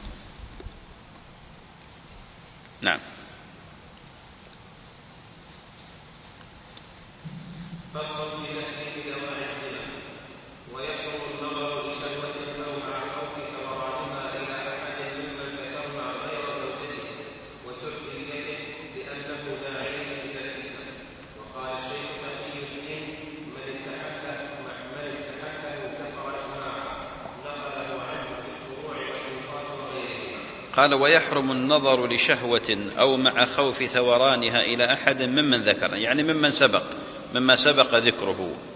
نعم. فصل في نهي بدواعي الزنا. ويحرم النظر لشهوة أو مع خوف ثمراتها إلى أحد ممن ذكرنا غير زوجته وسريته لأنه داعي إلى الفتنة. وقال الشيخ تقي الدين من استحله من استحله كفر إجماعا، نقله عنه في الفروع والإنصاف وغيرهما. قال ويحرم النظر لشهوة أو مع خوف ثورانها إلى أحد ممن ذكر، يعني ممن سبق، مما سبق ذكره.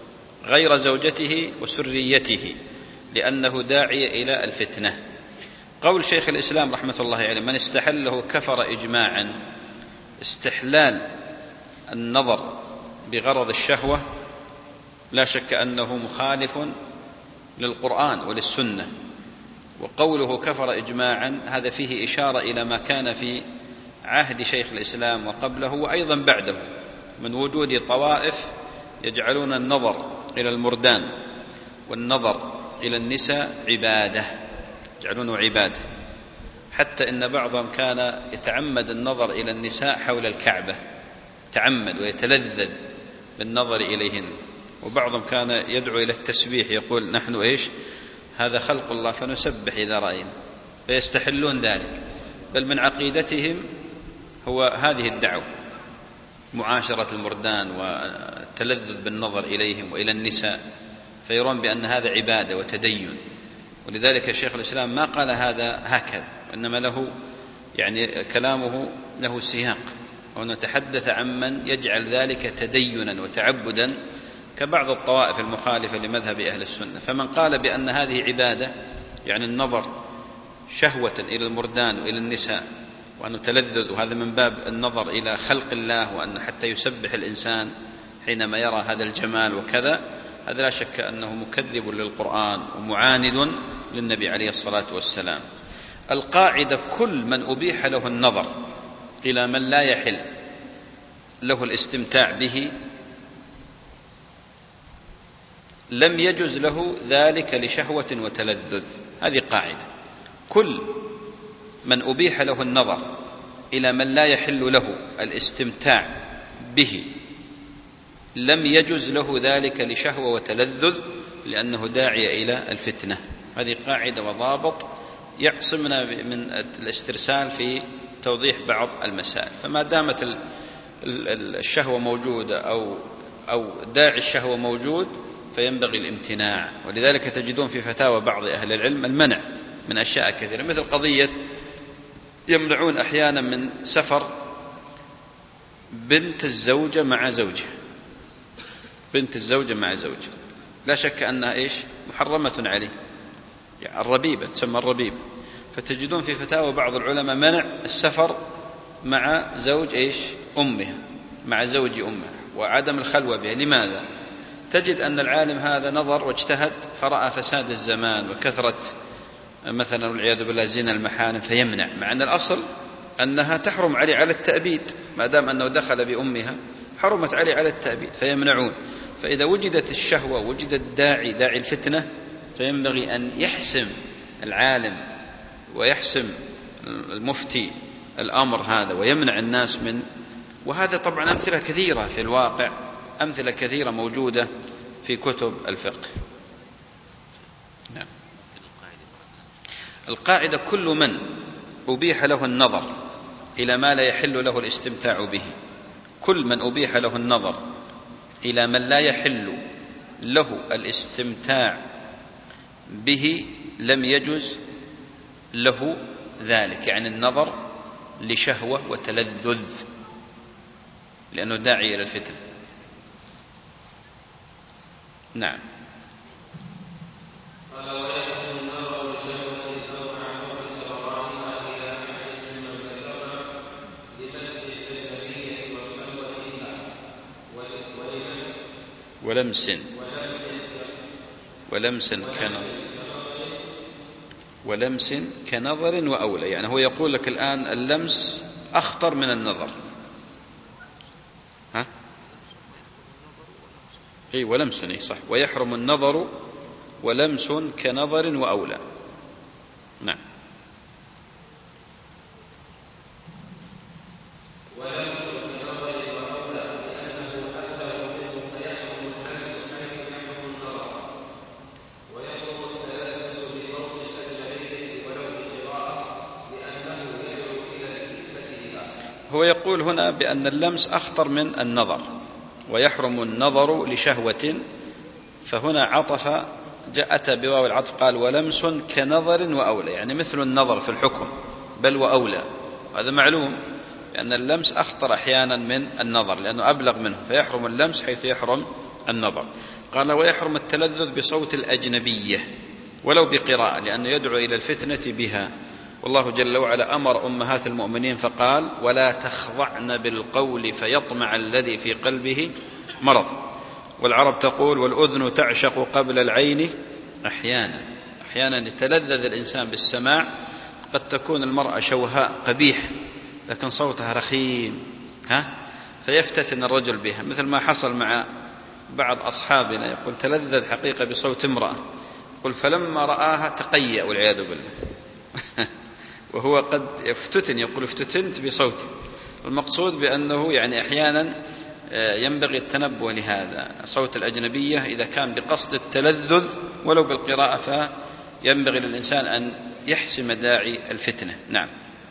غير زوجته وسريته، لأنه داعي إلى الفتنة. قول شيخ الإسلام رحمة الله عليه: من استحله كفر إجماعا. استحلال النظر بغرض الشهوة لا شك أنه مخالف للقرآن وللسنة، وقوله كفر إجماعا هذا فيه إشارة إلى ما كان في عهد شيخ الإسلام وقبله وأيضا بعده من وجود طوائف يجعلون النظر إلى المردان والنظر إلى النساء عبادة، يجعلونه عبادة، حتى إن بعضهم كان يتعمد النظر إلى النساء حول الكعبة، تعمد ويتلذذ بالنظر إليهن، وبعضهم كان يدعو إلى التسبيح، يقول نحن إيش هذا خلق الله فنسبح إذا رأينا، فيستحلون ذلك. بل من عقيدتهم هو هذه الدعوة، معاشرة المردان والتلذذ بالنظر إليهم وإلى النساء، فيرون بأن هذا عبادة وتدين. ولذلك شيخ الإسلام ما قال هذا هكذا، وإنما له يعني كلامه له سياق، ونتحدث عمن يجعل ذلك تدينا وتعبدا كبعض الطوائف المخالفة لمذهب أهل السنة. فمن قال بأن هذه عبادة يعني النظر شهوة إلى المردان وإلى النساء وأنه تلذذ، وهذا من باب النظر إلى خلق الله، وأن حتى يسبح الإنسان حينما يرى هذا الجمال وكذا، هذا لا شك أنه مكذب للقرآن ومعاند للنبي عليه الصلاة والسلام. القاعدة: كل من أبيح له النظر إلى من لا يحل له الاستمتاع به لم يجز له ذلك لشهوة وتلذذ. هذه قاعدة: كل من أبيح له النظر إلى من لا يحل له الاستمتاع به لم يجز له ذلك لشهوة وتلذذ، لأنه داعي إلى الفتنة. هذه قاعدة وضابط يعصمنا من الاسترسال في توضيح بعض المسائل. فما دامت الشهوة موجودة أو أو داعي الشهوة موجود فينبغي الامتناع. ولذلك تجدون في فتاوى بعض أهل العلم المنع من أشياء كثيرة، مثل قضية يمنعون أحيانا من سفر بنت الزوجة مع زوجها، بنت الزوجة مع زوجها لا شك أنها إيش محرمة عليه، يعني الربيبة تسمى الربيبة. فتجدون في فتاوى بعض العلماء منع السفر مع زوج إيش أمها، مع زوج أمها، وعدم الخلوة بها. لماذا؟ تجد أن العالم هذا نظر واجتهد فرأى فساد الزمان وكثرة مثلا والعياذ بالله زنا المحارم فيمنع، مع أن الأصل أنها تحرم عليه على التأبيد، ما دام أنه دخل بأمها حرمت عليه على التأبيد، فيمنعون. فإذا وجدت الشهوة وجد الداعي داعي الفتنة فينبغي أن يحسم العالم ويحسم المفتي الأمر هذا ويمنع الناس من. وهذا طبعا أمثلة كثيرة في الواقع، أمثلة كثيرة موجودة في كتب الفقه. نعم. القاعدة: كل من أبيح له النظر إلى ما لا يحل له الاستمتاع به، كل من أبيح له النظر إلى من لا يحل له الاستمتاع به لم يجز له ذلك، يعني النظر لشهوة وتلذذ، لأنه داعي إلى الفتن. نعم. ولمس ولمس كنظر ولمس كنظر وأولى، يعني هو يقول لك الآن اللمس أخطر من النظر. ها؟ أي ولمس أي صح، ويحرم النظر ولمس كنظر وأولى. نعم. هو يقول هنا بأن اللمس أخطر من النظر ويحرم النظر لشهوة، فهنا عطف جاءت بواو العطف قال ولمس كنظر وأولى، يعني مثل النظر في الحكم بل وأولى. هذا معلوم لأن اللمس أخطر أحيانا من النظر لأنه أبلغ منه، فيحرم اللمس حيث يحرم النظر. قال ويحرم التلذذ بصوت الأجنبية ولو بقراءة لأنه يدعو إلى الفتنة بها، والله جل وعلا أمر أمهات المؤمنين فقال ولا تخضعن بالقول فيطمع الذي في قلبه مرض. والعرب تقول والأذن تعشق قبل العين أحيانا، أحيانا يتلذذ الإنسان بالسماع، قد تكون المرأة شوهاء قبيح لكن صوتها رخيم ها فيفتتن الرجل بها، مثل ما حصل مع بعض أصحابنا يقول تلذذ حقيقة بصوت امرأة، يقول فلما رآها تقيأ والعياذ بالله وهو قد يفتتن، يقول افتتنت بصوتي. المقصود بأنه يعني أحيانا ينبغي التنبه لهذا، صوت الأجنبية إذا كان بقصد التلذذ ولو بالقراءة فينبغي للإنسان أن يحسم داعي الفتنة. نعم.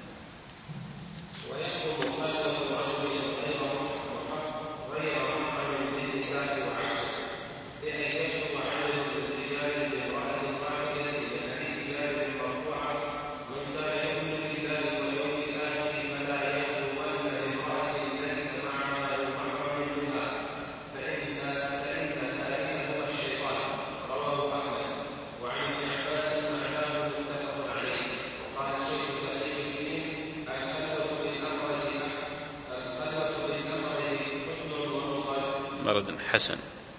مرض حسن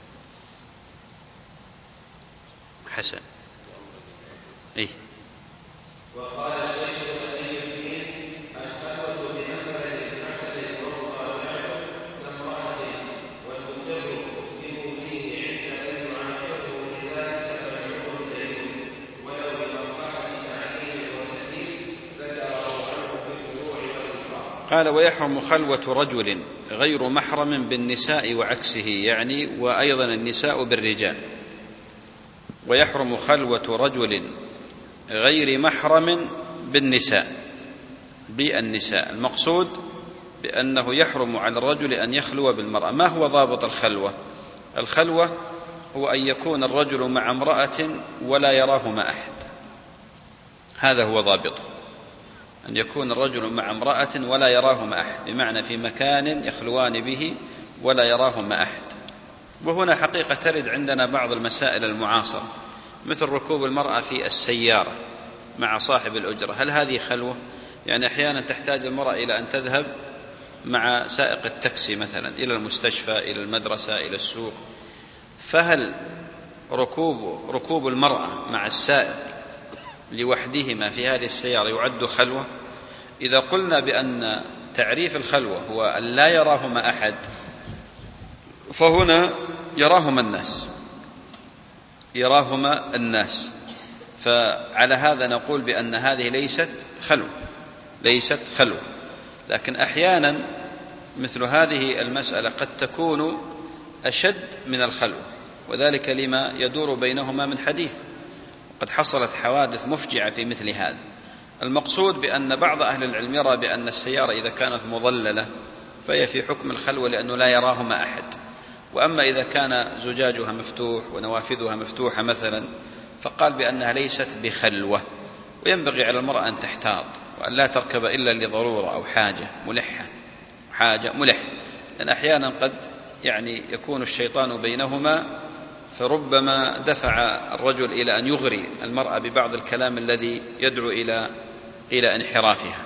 حسن إيه. وقال الشيخ تقي الدين الخلوة بنفر حسن ومطالعة كامرأة والمقر بموتيه عند من يعاشره لذلك فمنعه الدين ولو بمصلحة تعليم وتأديب ذكره عنه بالفروع والإنصاف. قال ويحرم خلوة رجل غير محرم بالنساء وعكسه، يعني وأيضا النساء بالرجال. ويحرم خلوة رجل غير محرم بالنساء بالنساء المقصود بأنه يحرم على الرجل أن يخلو بالمرأة. ما هو ضابط الخلوة؟ الخلوة هو أن يكون الرجل مع امرأة ولا يراهما أحد، هذا هو ضابطه، أن يكون الرجل مع امرأة ولا يراهما أحد، بمعنى في مكان يخلوان به ولا يراهما أحد. وهنا حقيقة ترد عندنا بعض المسائل المعاصرة مثل ركوب المرأة في السيارة مع صاحب الأجرة، هل هذه خلوة؟ يعني أحيانا تحتاج المرأة إلى أن تذهب مع سائق التاكسي مثلا إلى المستشفى إلى المدرسة إلى السوق، فهل ركوب ركوب المرأة مع السائق لوحدهما في هذه السيارة يعد خلوة؟ إذا قلنا بأن تعريف الخلوة هو أن لا يراهما أحد فهنا يراهما الناس يراهما الناس فعلى هذا نقول بأن هذه ليست خلوة ليست خلوة. لكن أحيانا مثل هذه المسألة قد تكون أشد من الخلوة، وذلك لما يدور بينهما من حديث، قد حصلت حوادث مفجعة في مثل هذا. المقصود بأن بعض أهل العلم يرى بأن السيارة إذا كانت مظللة فهي في حكم الخلوة لأنه لا يراهما أحد، وأما إذا كان زجاجها مفتوح ونوافذها مفتوحة مثلا فقال بأنها ليست بخلوة. وينبغي على المرأة أن تحتاط وأن لا تركب إلا لضرورة أو حاجة ملحة حاجة ملح، لأن أحيانا قد يعني يكون الشيطان بينهما فربما دفع الرجل إلى أن يغري المرأة ببعض الكلام الذي يدعو إلى إلى انحرافها.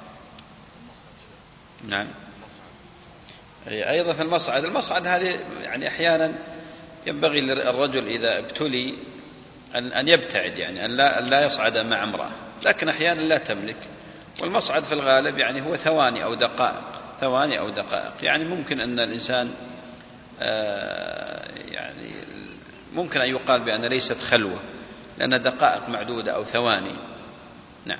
نعم. أيضا في المصعد المصعد هذه يعني أحيانا ينبغي للرجل إذا ابتلي أن يبتعد، يعني أن لا, أن لا يصعد مع امرأة، لكن أحيانا لا تملك. والمصعد في الغالب يعني هو ثواني أو دقائق ثواني أو دقائق يعني ممكن أن الإنسان يعني ممكن أن يقال بأن ليست خلوة لأن دقائق معدودة أو ثواني. نعم.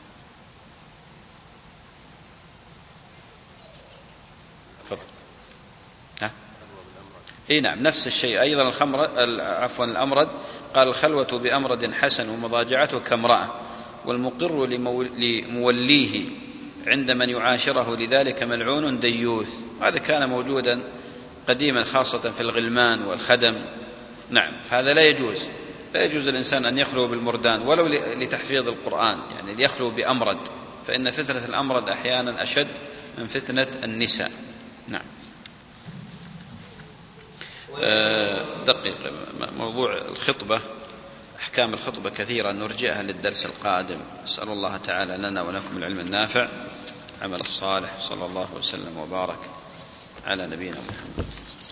تفضل. ها؟ اي نعم نفس الشيء أيضا. الخمر عفوا الأمرد قال الخلوة بأمرد حسن ومضاجعته كامرأة، والمقر لموليه عند من يعاشره لذلك ملعون ديوث. هذا كان موجودا قديما خاصة في الغلمان والخدم. نعم. فهذا لا يجوز لا يجوز الإنسان أن يخلو بالمردان ولو لتحفيظ القرآن، يعني ليخلو بأمرد، فإن فتنة الأمرد أحيانا أشد من فتنة النساء. نعم. دقيقة. موضوع الخطبة، أحكام الخطبة كثيرة، نرجئها للدرس القادم. أسأل الله تعالى لنا ولكم العلم النافع، عمل الصالح، صلى الله وسلم وبارك على نبينا محمد.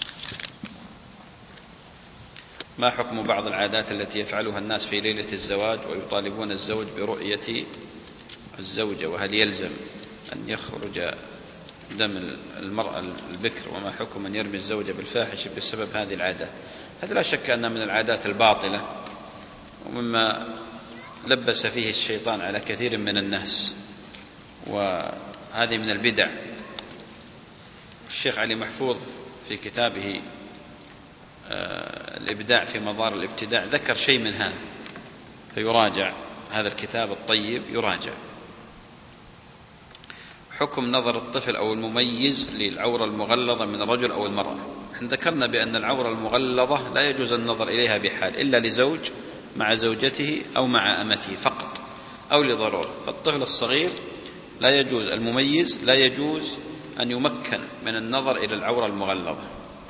ما حكم بعض العادات التي يفعلها الناس في ليلة الزواج ويطالبون الزوج برؤية الزوجة، وهل يلزم أن يخرج دم المرأة البكر، وما حكم من يرمي الزوجة بالفاحشة بسبب هذه العادات؟ هذا لا شك أنها من العادات الباطلة، ومما لبس فيه الشيطان على كثير من الناس، وهذه من البدع. الشيخ علي محفوظ في كتابه الإبداع في مظاهر الابتداع ذكر شيء من هذا، فيراجع هذا الكتاب الطيب، يراجع. حكم نظر الطفل أو المميز للعورة المغلظة من الرجل أو المرأة. نحن ذكرنا بأن العورة المغلظة لا يجوز النظر إليها بحال إلا لزوج مع زوجته أو مع أمته فقط، أو لضرورة. فالطفل الصغير لا يجوز، المميز لا يجوز أن يمكن من النظر إلى العورة المغلظة.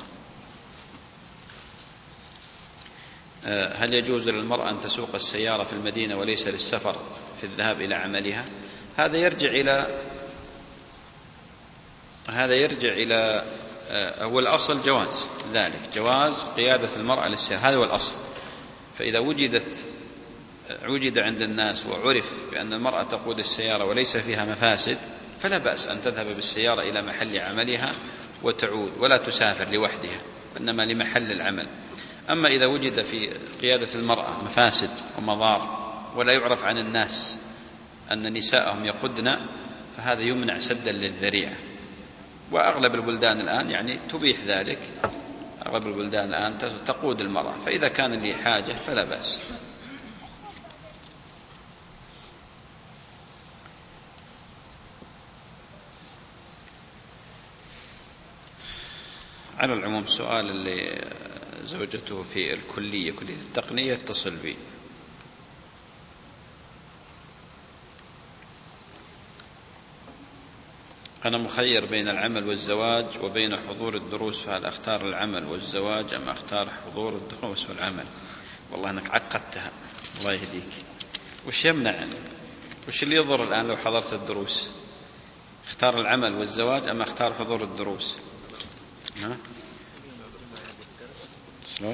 هل يجوز للمرأة أن تسوق السيارة في المدينة وليس للسفر في الذهاب إلى عملها؟ هذا يرجع إلى هذا يرجع إلى هو الأصل جواز ذلك، جواز قيادة المرأة للسيارة، هذا هو الأصل. فإذا وجدت وجد عند الناس وعرف بأن المرأة تقود السيارة وليس فيها مفاسد، فلا بأس أن تذهب بالسيارة إلى محل عملها وتعود، ولا تسافر لوحدها إنما لمحل العمل. أما إذا وجد في قيادة المرأة مفاسد ومضار ولا يعرف عن الناس أن نساءهم يقودن، فهذا يمنع سدا للذريعة. وأغلب البلدان الآن يعني تبيح ذلك، أغلب البلدان الآن تقود المرأة، فإذا كان لحاجة فلا بأس. على العموم سؤال اللي زوجته في الكلية كلية التقنية اتصل بي. أنا مخير بين العمل والزواج وبين حضور الدروس، فهل أختار العمل والزواج أم أختار حضور الدروس والعمل؟ والله أنك عقدتها، الله يهديك. وش يمنع؟ وش اللي يضر الآن لو حضرت الدروس؟ اختار العمل والزواج أم أختار حضور الدروس؟ ها؟ شلون؟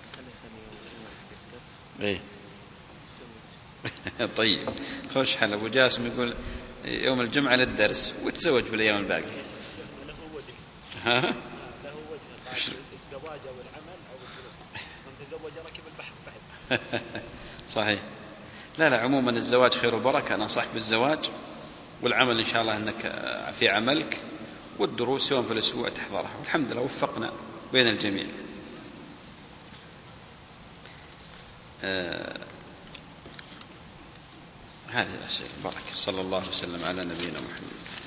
ايه طيب خوش حل. أبو جاسم يقول يوم الجمعة للدرس وتزوج بالأيام الباقية. ها؟ له وجه الزواج أو العمل أو الدروس، من تزوج ركب البحر بعد. صحيح. لا لا، عموما الزواج خير وبركة، أنا أنصحك بالزواج، والعمل إن شاء الله أنك في عملك، والدروس يوم في الأسبوع تحضرها، والحمد لله وفقنا بين الجميع. آه هذه الأسئلة. بركة. صلى الله وسلم على نبينا محمد.